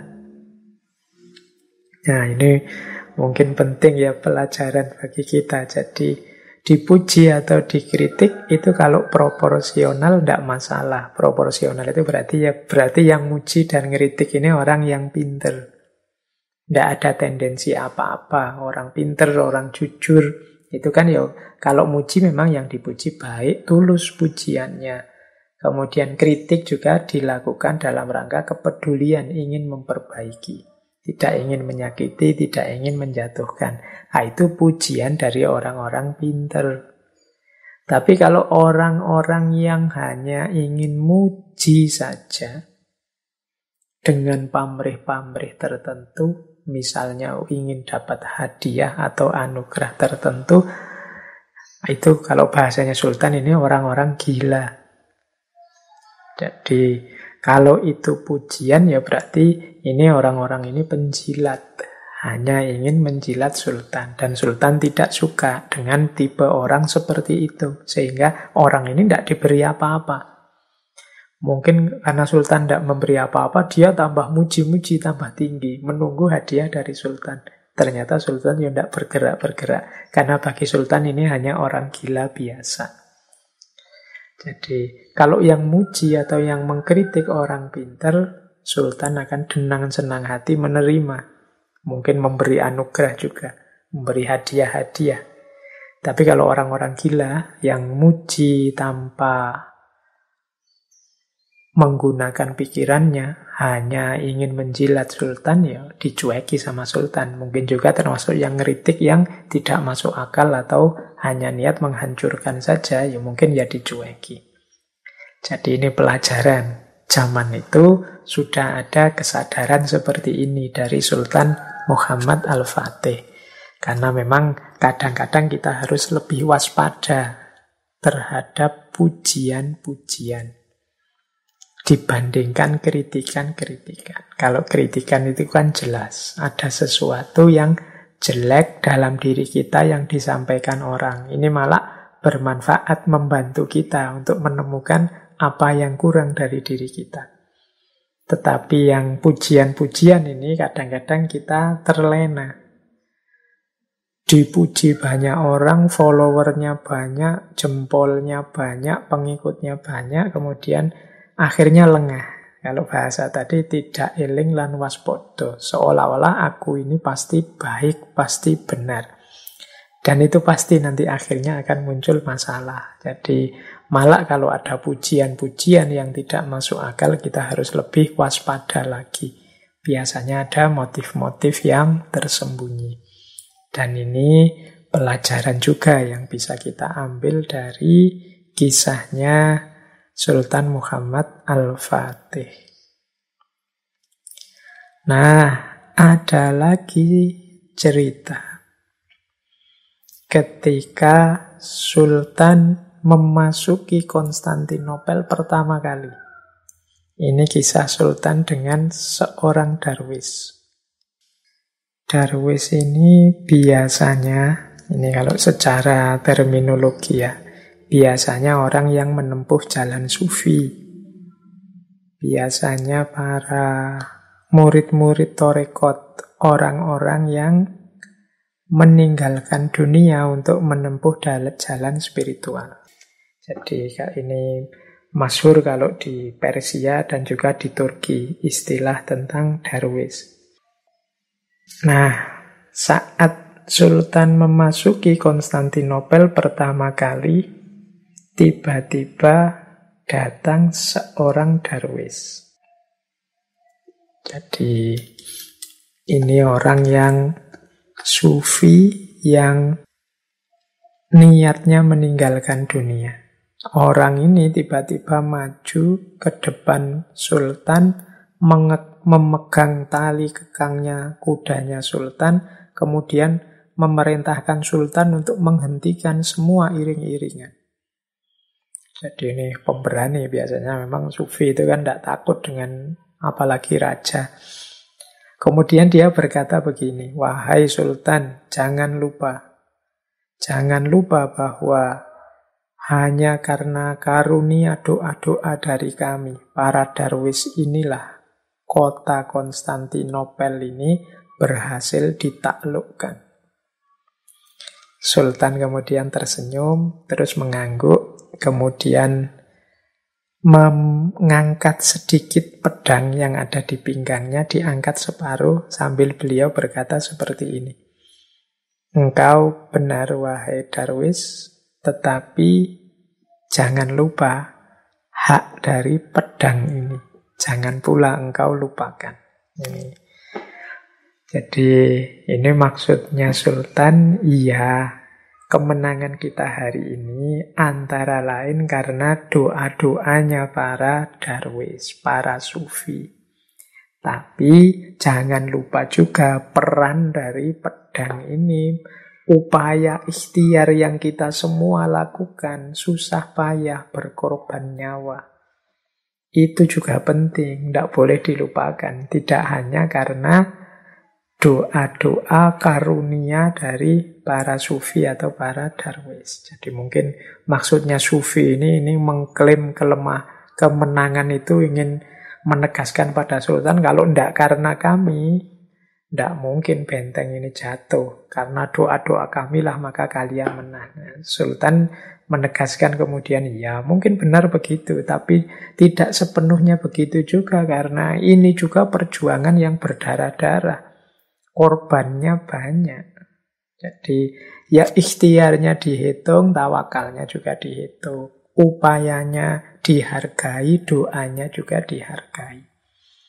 Nah, ini mungkin penting ya pelajaran bagi kita. Jadi dipuji atau dikritik itu kalau proporsional tidak masalah. Proporsional itu berarti yang muji dan ngeritik ini orang yang pinter. Tidak ada tendensi apa-apa. Orang pinter, orang jujur. Itu kan ya kalau muji memang yang dipuji baik, tulus pujiannya. Kemudian kritik juga dilakukan dalam rangka kepedulian, ingin memperbaiki. Tidak ingin menyakiti, tidak ingin menjatuhkan. Nah, itu pujian dari orang-orang pinter. Tapi kalau orang-orang yang hanya ingin muji saja, dengan pamrih-pamrih tertentu, misalnya ingin dapat hadiah atau anugerah tertentu, itu kalau bahasanya Sultan ini orang-orang gila. Jadi kalau itu pujian ya berarti ini orang-orang ini penjilat. Hanya ingin menjilat Sultan. Dan Sultan tidak suka dengan tipe orang seperti itu. Sehingga orang ini tidak diberi apa-apa. Mungkin karena Sultan tidak memberi apa-apa, dia tambah muji-muji, tambah tinggi. Menunggu hadiah dari Sultan. Ternyata Sultan ya tidak bergerak-bergerak. Karena bagi Sultan ini hanya orang gila biasa. Jadi kalau yang muji atau yang mengkritik orang pintar, Sultan akan dengan senang hati menerima. Mungkin memberi anugerah juga, memberi hadiah-hadiah. Tapi kalau orang-orang gila yang muji tanpa menggunakan pikirannya, hanya ingin menjilat sultan, ya dicueki sama sultan. Mungkin juga termasuk yang ngeritik yang tidak masuk akal atau hanya niat menghancurkan saja, ya mungkin ya dicueki. Jadi ini pelajaran. Zaman itu sudah ada kesadaran seperti ini dari Sultan Muhammad Al-Fatih. Karena memang kadang-kadang kita harus lebih waspada terhadap pujian-pujian dibandingkan kritikan-kritikan. Kalau kritikan itu kan jelas, ada sesuatu yang jelek dalam diri kita yang disampaikan orang. Ini malah bermanfaat membantu kita untuk menemukan apa yang kurang dari diri kita. Tetapi yang pujian-pujian ini kadang-kadang kita terlena. Dipuji banyak orang, followernya banyak, jempolnya banyak, pengikutnya banyak, kemudian akhirnya lengah. Kalau bahasa tadi tidak eling lan waspodo. Seolah-olah aku ini pasti baik, pasti benar. Dan itu pasti nanti akhirnya akan muncul masalah. Jadi malah kalau ada pujian-pujian yang tidak masuk akal, kita harus lebih waspada lagi. Biasanya ada motif-motif yang tersembunyi. Dan ini pelajaran juga yang bisa kita ambil dari kisahnya Sultan Muhammad Al-Fatih. Nah, ada lagi cerita ketika Sultan memasuki Konstantinopel pertama kali. Ini kisah Sultan dengan seorang darwis. Darwis ini biasanya, ini kalau secara terminologi ya, biasanya orang yang menempuh jalan sufi. Biasanya para murid-murid torekot, orang-orang yang meninggalkan dunia untuk menempuh jalan spiritual. Jadi ini masyhur kalau di Persia dan juga di Turki, istilah tentang darwis. Nah, saat Sultan memasuki Konstantinopel pertama kali, tiba-tiba datang seorang darwis. Jadi ini orang yang sufi yang niatnya meninggalkan dunia. Orang ini tiba-tiba maju ke depan Sultan, memegang tali kekangnya kudanya Sultan, kemudian memerintahkan Sultan untuk menghentikan semua iring-iringan. Jadi ini pemberani, biasanya memang sufi itu kan tidak takut dengan apalagi raja. Kemudian dia berkata begini, wahai Sultan, jangan lupa bahwa hanya karena karunia doa-doa dari kami, para darwis inilah kota Konstantinopel ini berhasil ditaklukkan. Sultan kemudian tersenyum, terus mengangguk, kemudian mengangkat sedikit pedang yang ada di pinggangnya, diangkat separuh sambil beliau berkata seperti ini. Engkau benar wahai darwis, tetapi jangan lupa hak dari pedang ini. Jangan pula engkau lupakan. Ini. Jadi ini maksudnya Sultan, iya, kemenangan kita hari ini antara lain karena doa-doanya para darwis, para sufi. Tapi jangan lupa juga peran dari pedang ini, upaya ikhtiar yang kita semua lakukan, susah payah berkorban nyawa. Itu juga penting, tidak boleh dilupakan. Tidak hanya karena doa-doa karunia dari para sufi atau para darwis. Jadi mungkin maksudnya sufi ini mengklaim kemenangan itu ingin menegaskan pada Sultan, kalau tidak karena kami, tidak mungkin benteng ini jatuh. Karena doa-doa kamilah maka kalian menang. Sultan menegaskan kemudian, ya mungkin benar begitu, tapi tidak sepenuhnya begitu juga, karena ini juga perjuangan yang berdarah-darah. Korbannya banyak. Jadi ya ikhtiarnya dihitung, tawakalnya juga dihitung. Upayanya dihargai, doanya juga dihargai.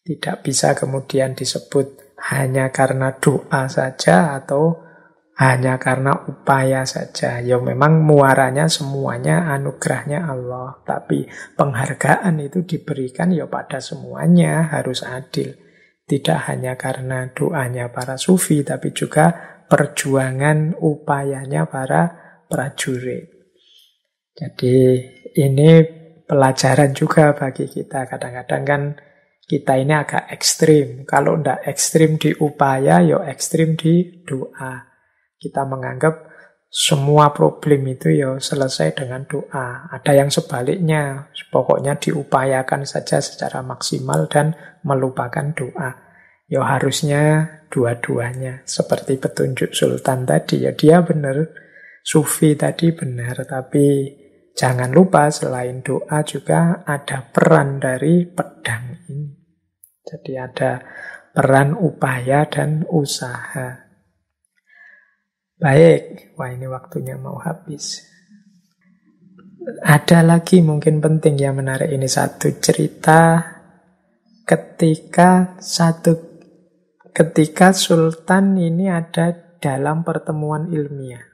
Tidak bisa kemudian disebut hanya karena doa saja atau hanya karena upaya saja. Ya memang muaranya semuanya anugerahnya Allah. Tapi penghargaan itu diberikan ya pada semuanya, harus adil. Tidak hanya karena doanya para sufi, tapi juga perjuangan upayanya para prajurit. Jadi ini pelajaran juga bagi kita. Kadang-kadang kan kita ini agak ekstrim. Kalau tidak ekstrim di upaya, ya ekstrim di doa. Kita menganggap semua problem itu ya selesai dengan doa. Ada yang sebaliknya, pokoknya diupayakan saja secara maksimal dan melupakan doa. Ya harusnya dua-duanya. Seperti petunjuk Sultan tadi, ya dia benar, sufi tadi benar, tapi jangan lupa selain doa juga ada peran dari pedang ini. Jadi ada peran upaya dan usaha. Baik, wah ini waktunya mau habis. Ada lagi mungkin penting yang menarik ini, satu cerita ketika Sultan ini ada dalam pertemuan ilmiah.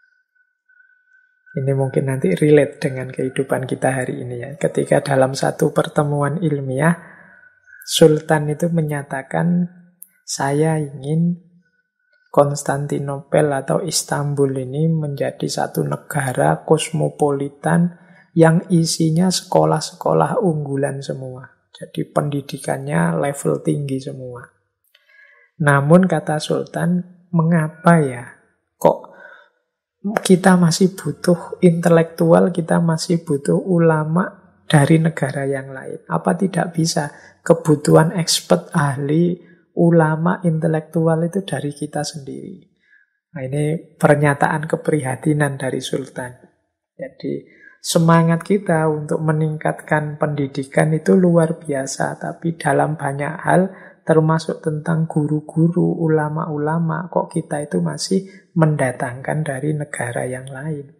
Ini mungkin nanti relate dengan kehidupan kita hari ini ya. Ketika dalam satu pertemuan ilmiah, Sultan itu menyatakan, saya ingin Konstantinopel atau Istanbul ini menjadi satu negara kosmopolitan yang isinya sekolah-sekolah unggulan semua. Jadi pendidikannya level tinggi semua. Namun kata Sultan, mengapa ya kok kita masih butuh intelektual, kita masih butuh ulama dari negara yang lain? Apa tidak bisa kebutuhan expert, ahli, ulama, intelektual itu dari kita sendiri? Nah, ini pernyataan keprihatinan dari Sultan. Jadi semangat kita untuk meningkatkan pendidikan itu luar biasa, tapi dalam banyak hal termasuk tentang guru-guru, ulama-ulama, kok kita itu masih mendatangkan dari negara yang lain.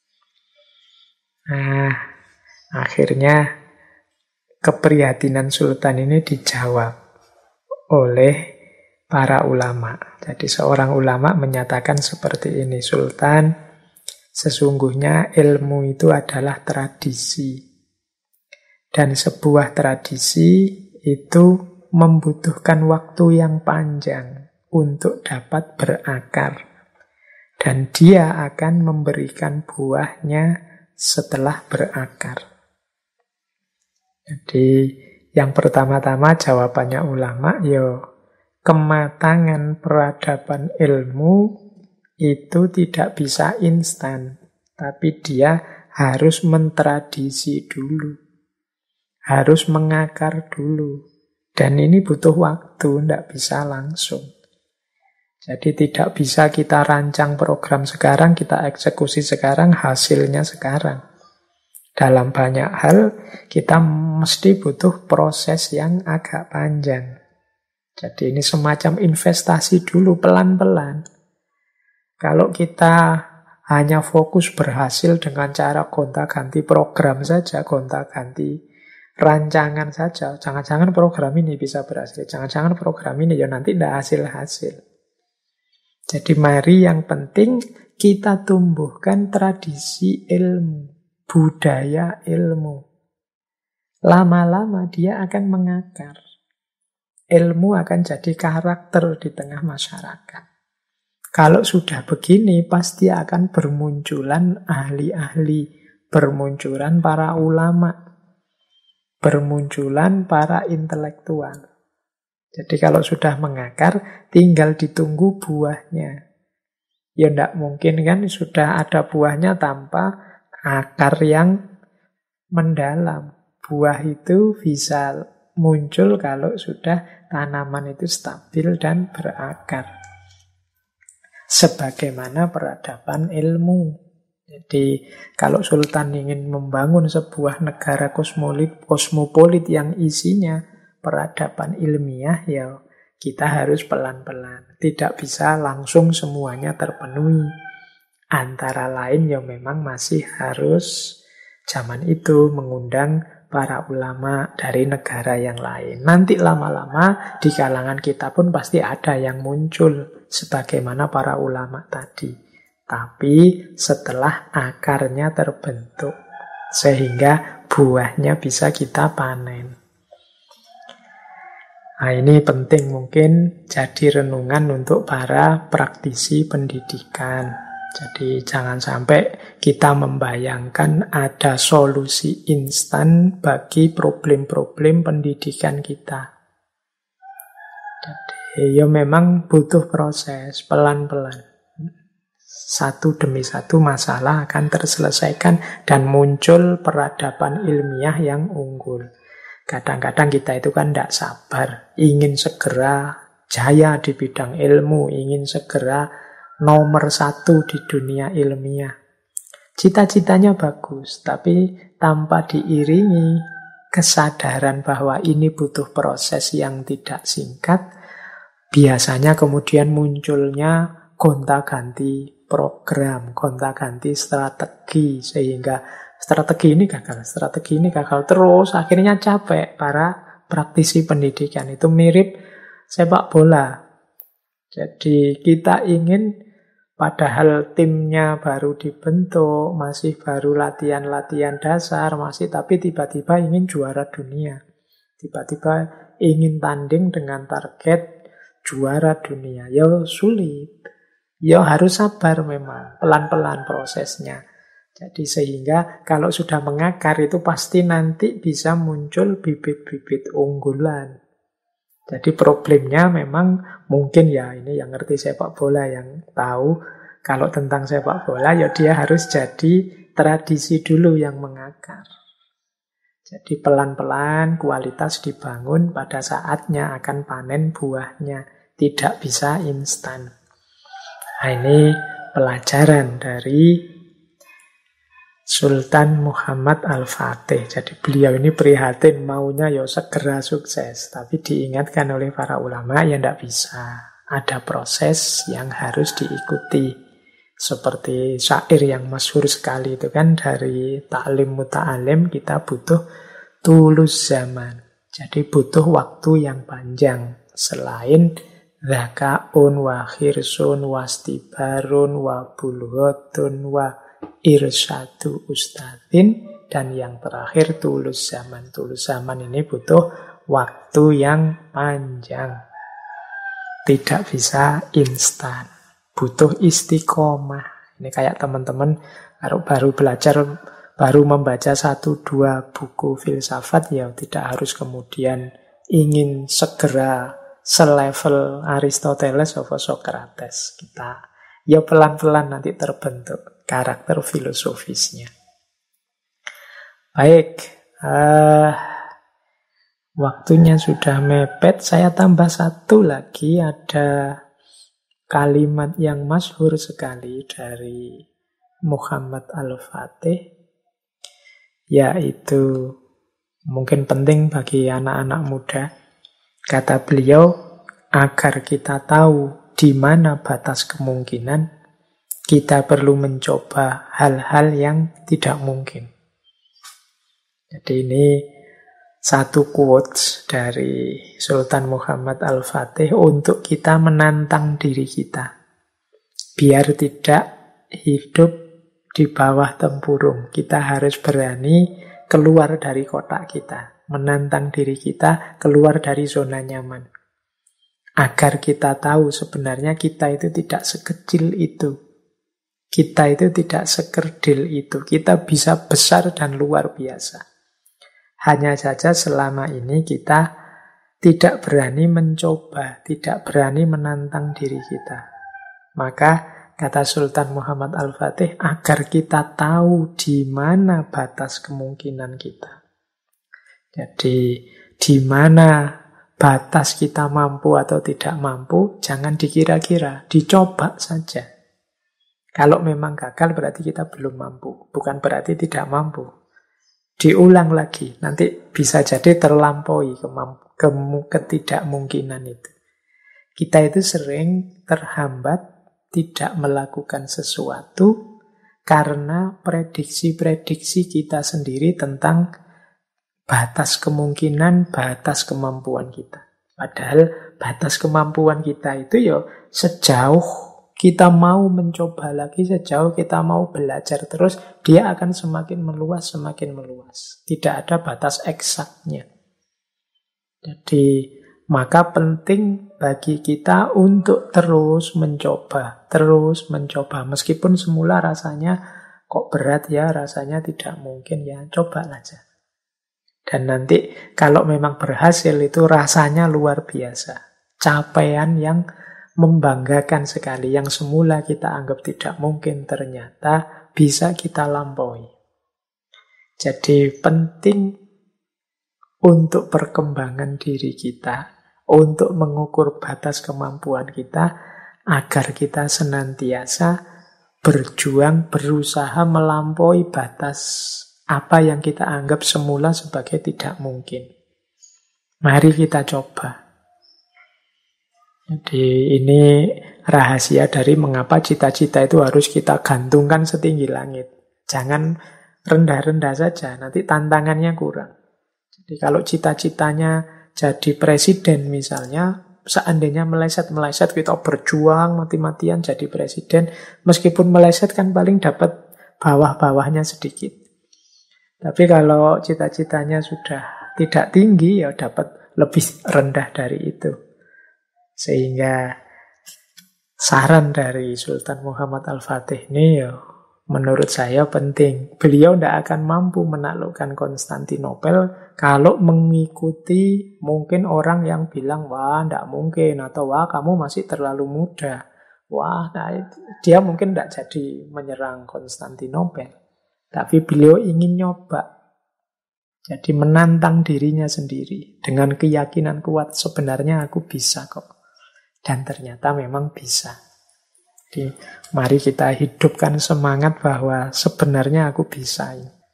Nah, akhirnya keprihatinan Sultan ini dijawab oleh para ulama. Jadi seorang ulama menyatakan seperti ini, Sultan, sesungguhnya ilmu itu adalah tradisi. Dan sebuah tradisi itu membutuhkan waktu yang panjang untuk dapat berakar. Dan dia akan memberikan buahnya setelah berakar. Jadi yang pertama-tama jawabannya ulama, kematangan peradaban ilmu itu tidak bisa instan, tapi dia harus mentradisi dulu, harus mengakar dulu, dan ini butuh waktu, tidak bisa langsung. Jadi tidak bisa kita rancang program sekarang, kita eksekusi sekarang, hasilnya sekarang. Dalam banyak hal kita mesti butuh proses yang agak panjang. Jadi ini semacam investasi dulu pelan-pelan. Kalau kita hanya fokus berhasil dengan cara gonta-ganti program saja, gonta-ganti rancangan saja, jangan-jangan program ini bisa berhasil, jangan-jangan program ini ya nanti tidak hasil-hasil. Jadi mari yang penting kita tumbuhkan tradisi ilmu, budaya ilmu. Lama-lama dia akan mengakar. Ilmu akan jadi karakter di tengah masyarakat. Kalau sudah begini, pasti akan bermunculan ahli-ahli, bermunculan para ulama, bermunculan para intelektual. Jadi kalau sudah mengakar, tinggal ditunggu buahnya. Ya tidak mungkin kan sudah ada buahnya tanpa akar yang mendalam. Buah itu bisa muncul kalau sudah tanaman itu stabil dan berakar. Sebagaimana peradaban ilmu. Jadi kalau Sultan ingin membangun sebuah negara kosmopolit yang isinya peradaban ilmiah, ya kita harus pelan-pelan. Tidak bisa langsung semuanya terpenuhi. Antara lain ya memang masih harus zaman itu mengundang para ulama dari negara yang lain. Nanti lama-lama di kalangan kita pun pasti ada yang muncul sebagaimana para ulama tadi. Tapi setelah akarnya terbentuk, sehingga buahnya bisa kita panen. Nah, ini penting mungkin jadi renungan untuk para praktisi pendidikan. Jadi jangan sampai kita membayangkan ada solusi instan bagi problem-problem pendidikan kita. Jadi ya memang butuh proses pelan-pelan. Satu demi satu masalah akan terselesaikan dan muncul peradaban ilmiah yang unggul. Kadang-kadang kita itu kan tidak sabar, ingin segera jaya di bidang ilmu, ingin segera nomor 1 di dunia ilmiah. Cita-citanya bagus, tapi tanpa diiringi kesadaran bahwa ini butuh proses yang tidak singkat, biasanya kemudian munculnya gonta-ganti program, gonta-ganti strategi, sehingga strategi ini gagal terus, akhirnya capek para praktisi pendidikan. Itu mirip sepak bola. Jadi kita ingin, padahal timnya baru dibentuk, masih baru latihan-latihan dasar, tapi tiba-tiba ingin juara dunia. Tiba-tiba ingin tanding dengan target juara dunia. Ya sulit. Ya harus sabar memang, pelan-pelan prosesnya. Jadi sehingga kalau sudah mengakar itu pasti nanti bisa muncul bibit-bibit unggulan. Jadi problemnya memang mungkin ya ini yang ngerti sepak bola yang tahu kalau tentang sepak bola ya dia harus jadi tradisi dulu yang mengakar. Jadi pelan-pelan kualitas dibangun, pada saatnya akan panen buahnya. Tidak bisa instan. Nah, ini pelajaran dari Sultan Muhammad Al-Fatih. Jadi beliau ini prihatin maunya ya segera sukses. Tapi diingatkan oleh para ulama ya tidak bisa. Ada proses yang harus diikuti. Seperti syair yang masyhur sekali itu kan dari Ta'lim Muta'alim, kita butuh tulus zaman. Jadi butuh waktu yang panjang. Selain Zaka'un wa khirsun wastibarun wa bulghotun wa irsadu ustadin, dan yang terakhir tulus zaman. Tulus zaman ini butuh waktu yang panjang, tidak bisa instan, butuh istiqomah. Ini kayak teman-teman kalau baru belajar, baru membaca 1-2 buku filsafat, ya tidak harus kemudian ingin segera selevel Aristoteles atau Socrates. Kita ya pelan-pelan nanti terbentuk karakter filosofisnya. Baik, waktunya sudah mepet. Saya tambah satu lagi, ada kalimat yang masyhur sekali dari Muhammad Al-Fatih, yaitu mungkin penting bagi anak-anak muda. Kata beliau, agar kita tahu di mana batas kemungkinan, kita perlu mencoba hal-hal yang tidak mungkin. Jadi ini satu quotes dari Sultan Muhammad Al-Fatih untuk kita menantang diri kita. Biar tidak hidup di bawah tempurung. Kita harus berani keluar dari kotak kita. Menantang diri kita keluar dari zona nyaman. Agar kita tahu sebenarnya kita itu tidak sekecil itu. Kita itu tidak sekerdil itu. Kita bisa besar dan luar biasa. Hanya saja selama ini kita tidak berani mencoba, tidak berani menantang diri kita. Maka kata Sultan Muhammad Al-Fatih, agar kita tahu di mana batas kemungkinan kita. Jadi di mana batas kita mampu atau tidak mampu, jangan dikira-kira, dicoba saja. Kalau memang gagal berarti kita belum mampu, bukan berarti tidak mampu. Diulang lagi, nanti bisa jadi terlampaui ketidakmungkinan itu. Kita itu sering terhambat tidak melakukan sesuatu karena prediksi-prediksi kita sendiri tentang batas kemungkinan, batas kemampuan kita. Padahal batas kemampuan kita itu ya sejauh kita mau mencoba lagi, sejauh kita mau belajar terus, dia akan semakin meluas, semakin meluas. Tidak ada batas eksaknya. Jadi, maka penting bagi kita untuk terus mencoba. Meskipun semula rasanya kok berat ya, rasanya tidak mungkin ya, coba aja. Dan nanti kalau memang berhasil itu rasanya luar biasa. Capaian yang membanggakan sekali, yang semula kita anggap tidak mungkin ternyata bisa kita lampaui. Jadi penting untuk perkembangan diri kita, untuk mengukur batas kemampuan kita, agar kita senantiasa berjuang, berusaha melampaui batas apa yang kita anggap semula sebagai tidak mungkin. Mari kita coba. Jadi ini rahasia dari mengapa cita-cita itu harus kita gantungkan setinggi langit. Jangan rendah-rendah saja, nanti tantangannya kurang. Jadi kalau cita-citanya jadi presiden misalnya, seandainya meleset-meleset kita berjuang mati-matian jadi presiden, meskipun meleset kan paling dapat bawah-bawahnya sedikit. Tapi kalau cita-citanya sudah tidak tinggi, ya dapat lebih rendah dari itu. Sehingga saran dari Sultan Muhammad Al-Fatih ini ya menurut saya penting. Beliau tidak akan mampu menaklukkan Konstantinopel kalau mengikuti mungkin orang yang bilang, wah tidak mungkin, atau wah kamu masih terlalu muda. Wah, nah, dia mungkin tidak jadi menyerang Konstantinopel. Tapi beliau ingin nyoba. Jadi menantang dirinya sendiri dengan keyakinan kuat, sebenarnya aku bisa kok. Dan ternyata memang bisa. Jadi mari kita hidupkan semangat bahwa sebenarnya aku bisa.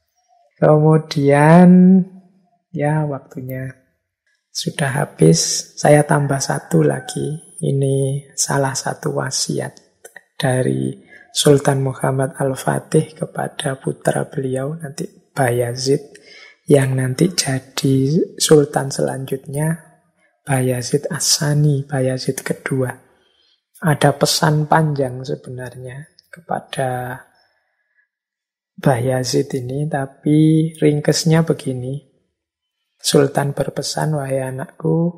Kemudian ya waktunya sudah habis. Saya tambah satu lagi. Ini salah satu wasiat dari Sultan Muhammad Al-Fatih kepada putra beliau nanti Bayazid, yang nanti jadi sultan selanjutnya, Bayazid As-Sani, Bayazid kedua. Ada pesan panjang sebenarnya kepada Bayazid ini, tapi ringkesnya begini. Sultan berpesan, wahai anakku,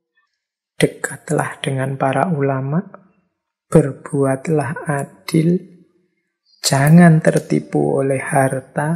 dekatlah dengan para ulama, berbuatlah adil, jangan tertipu oleh harta,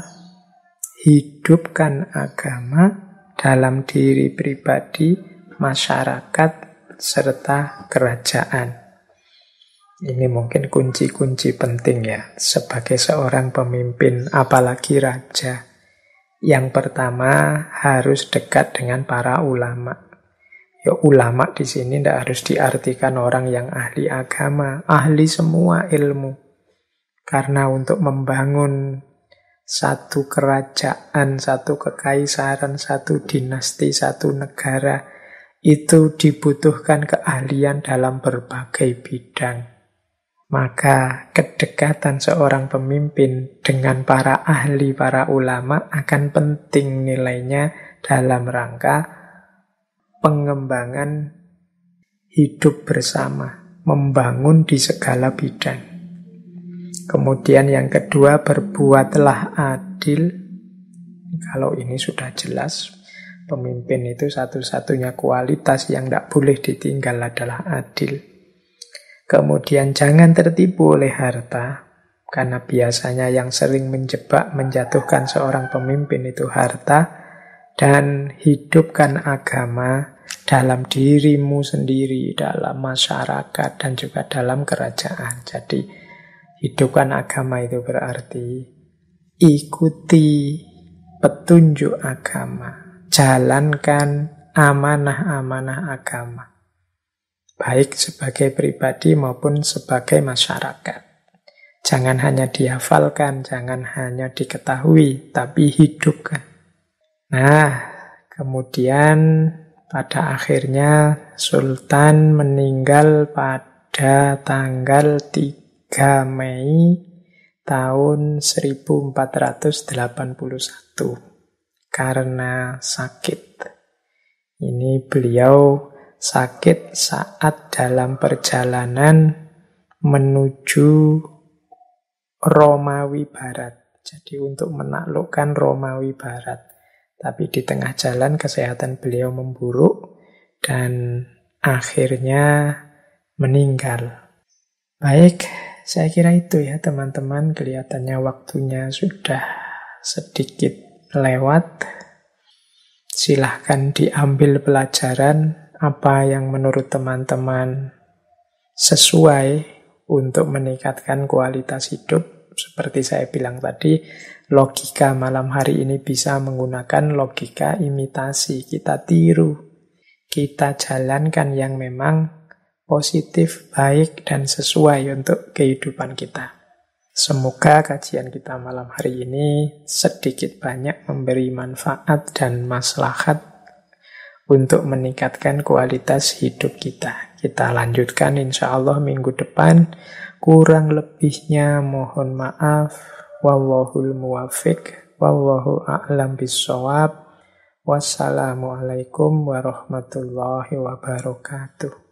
hidupkan agama dalam diri pribadi, masyarakat, serta kerajaan. Ini mungkin kunci-kunci penting ya sebagai seorang pemimpin, apalagi raja. Yang pertama harus dekat dengan para ulama. Ya, ulama di sini tidak harus diartikan orang yang ahli agama, ahli semua ilmu. Karena untuk membangun satu kerajaan, satu kekaisaran, satu dinasti, satu negara, itu dibutuhkan keahlian dalam berbagai bidang. Maka kedekatan seorang pemimpin dengan para ahli, para ulama akan penting nilainya dalam rangka pengembangan hidup bersama, membangun di segala bidang. Kemudian yang kedua, berbuatlah adil. Kalau ini sudah jelas, pemimpin itu satu-satunya kualitas yang tidak boleh ditinggal adalah adil. Kemudian jangan tertipu oleh harta, karena biasanya yang sering menjebak, menjatuhkan seorang pemimpin itu harta. Dan hidupkan agama dalam dirimu sendiri, dalam masyarakat, dan juga dalam kerajaan. Jadi hidupkan agama itu berarti ikuti petunjuk agama, jalankan amanah-amanah agama, baik sebagai pribadi maupun sebagai masyarakat. Jangan hanya dihafalkan, jangan hanya diketahui, tapi hidupkan. Nah, kemudian pada akhirnya Sultan meninggal pada tanggal 3 Mei tahun 1481. karena sakit. Ini beliau sakit saat dalam perjalanan menuju Romawi Barat. Jadi untuk menaklukkan Romawi Barat. Tapi di tengah jalan kesehatan beliau memburuk dan akhirnya meninggal. Baik, saya kira itu ya teman-teman. Kelihatannya waktunya sudah sedikit lewat. Silahkan diambil pelajaran apa yang menurut teman-teman sesuai untuk meningkatkan kualitas hidup. Seperti saya bilang tadi, logika malam hari ini bisa menggunakan logika imitasi. Kita tiru, kita jalankan yang memang positif, baik, dan sesuai untuk kehidupan kita. Semoga kajian kita malam hari ini sedikit banyak memberi manfaat dan maslahat untuk meningkatkan kualitas hidup kita. Kita lanjutkan insya Allah minggu depan. Kurang lebihnya mohon maaf. Wallahul muwaffiq. Wallahu a'lam bissawab. Wassalamualaikum warahmatullahi wabarakatuh.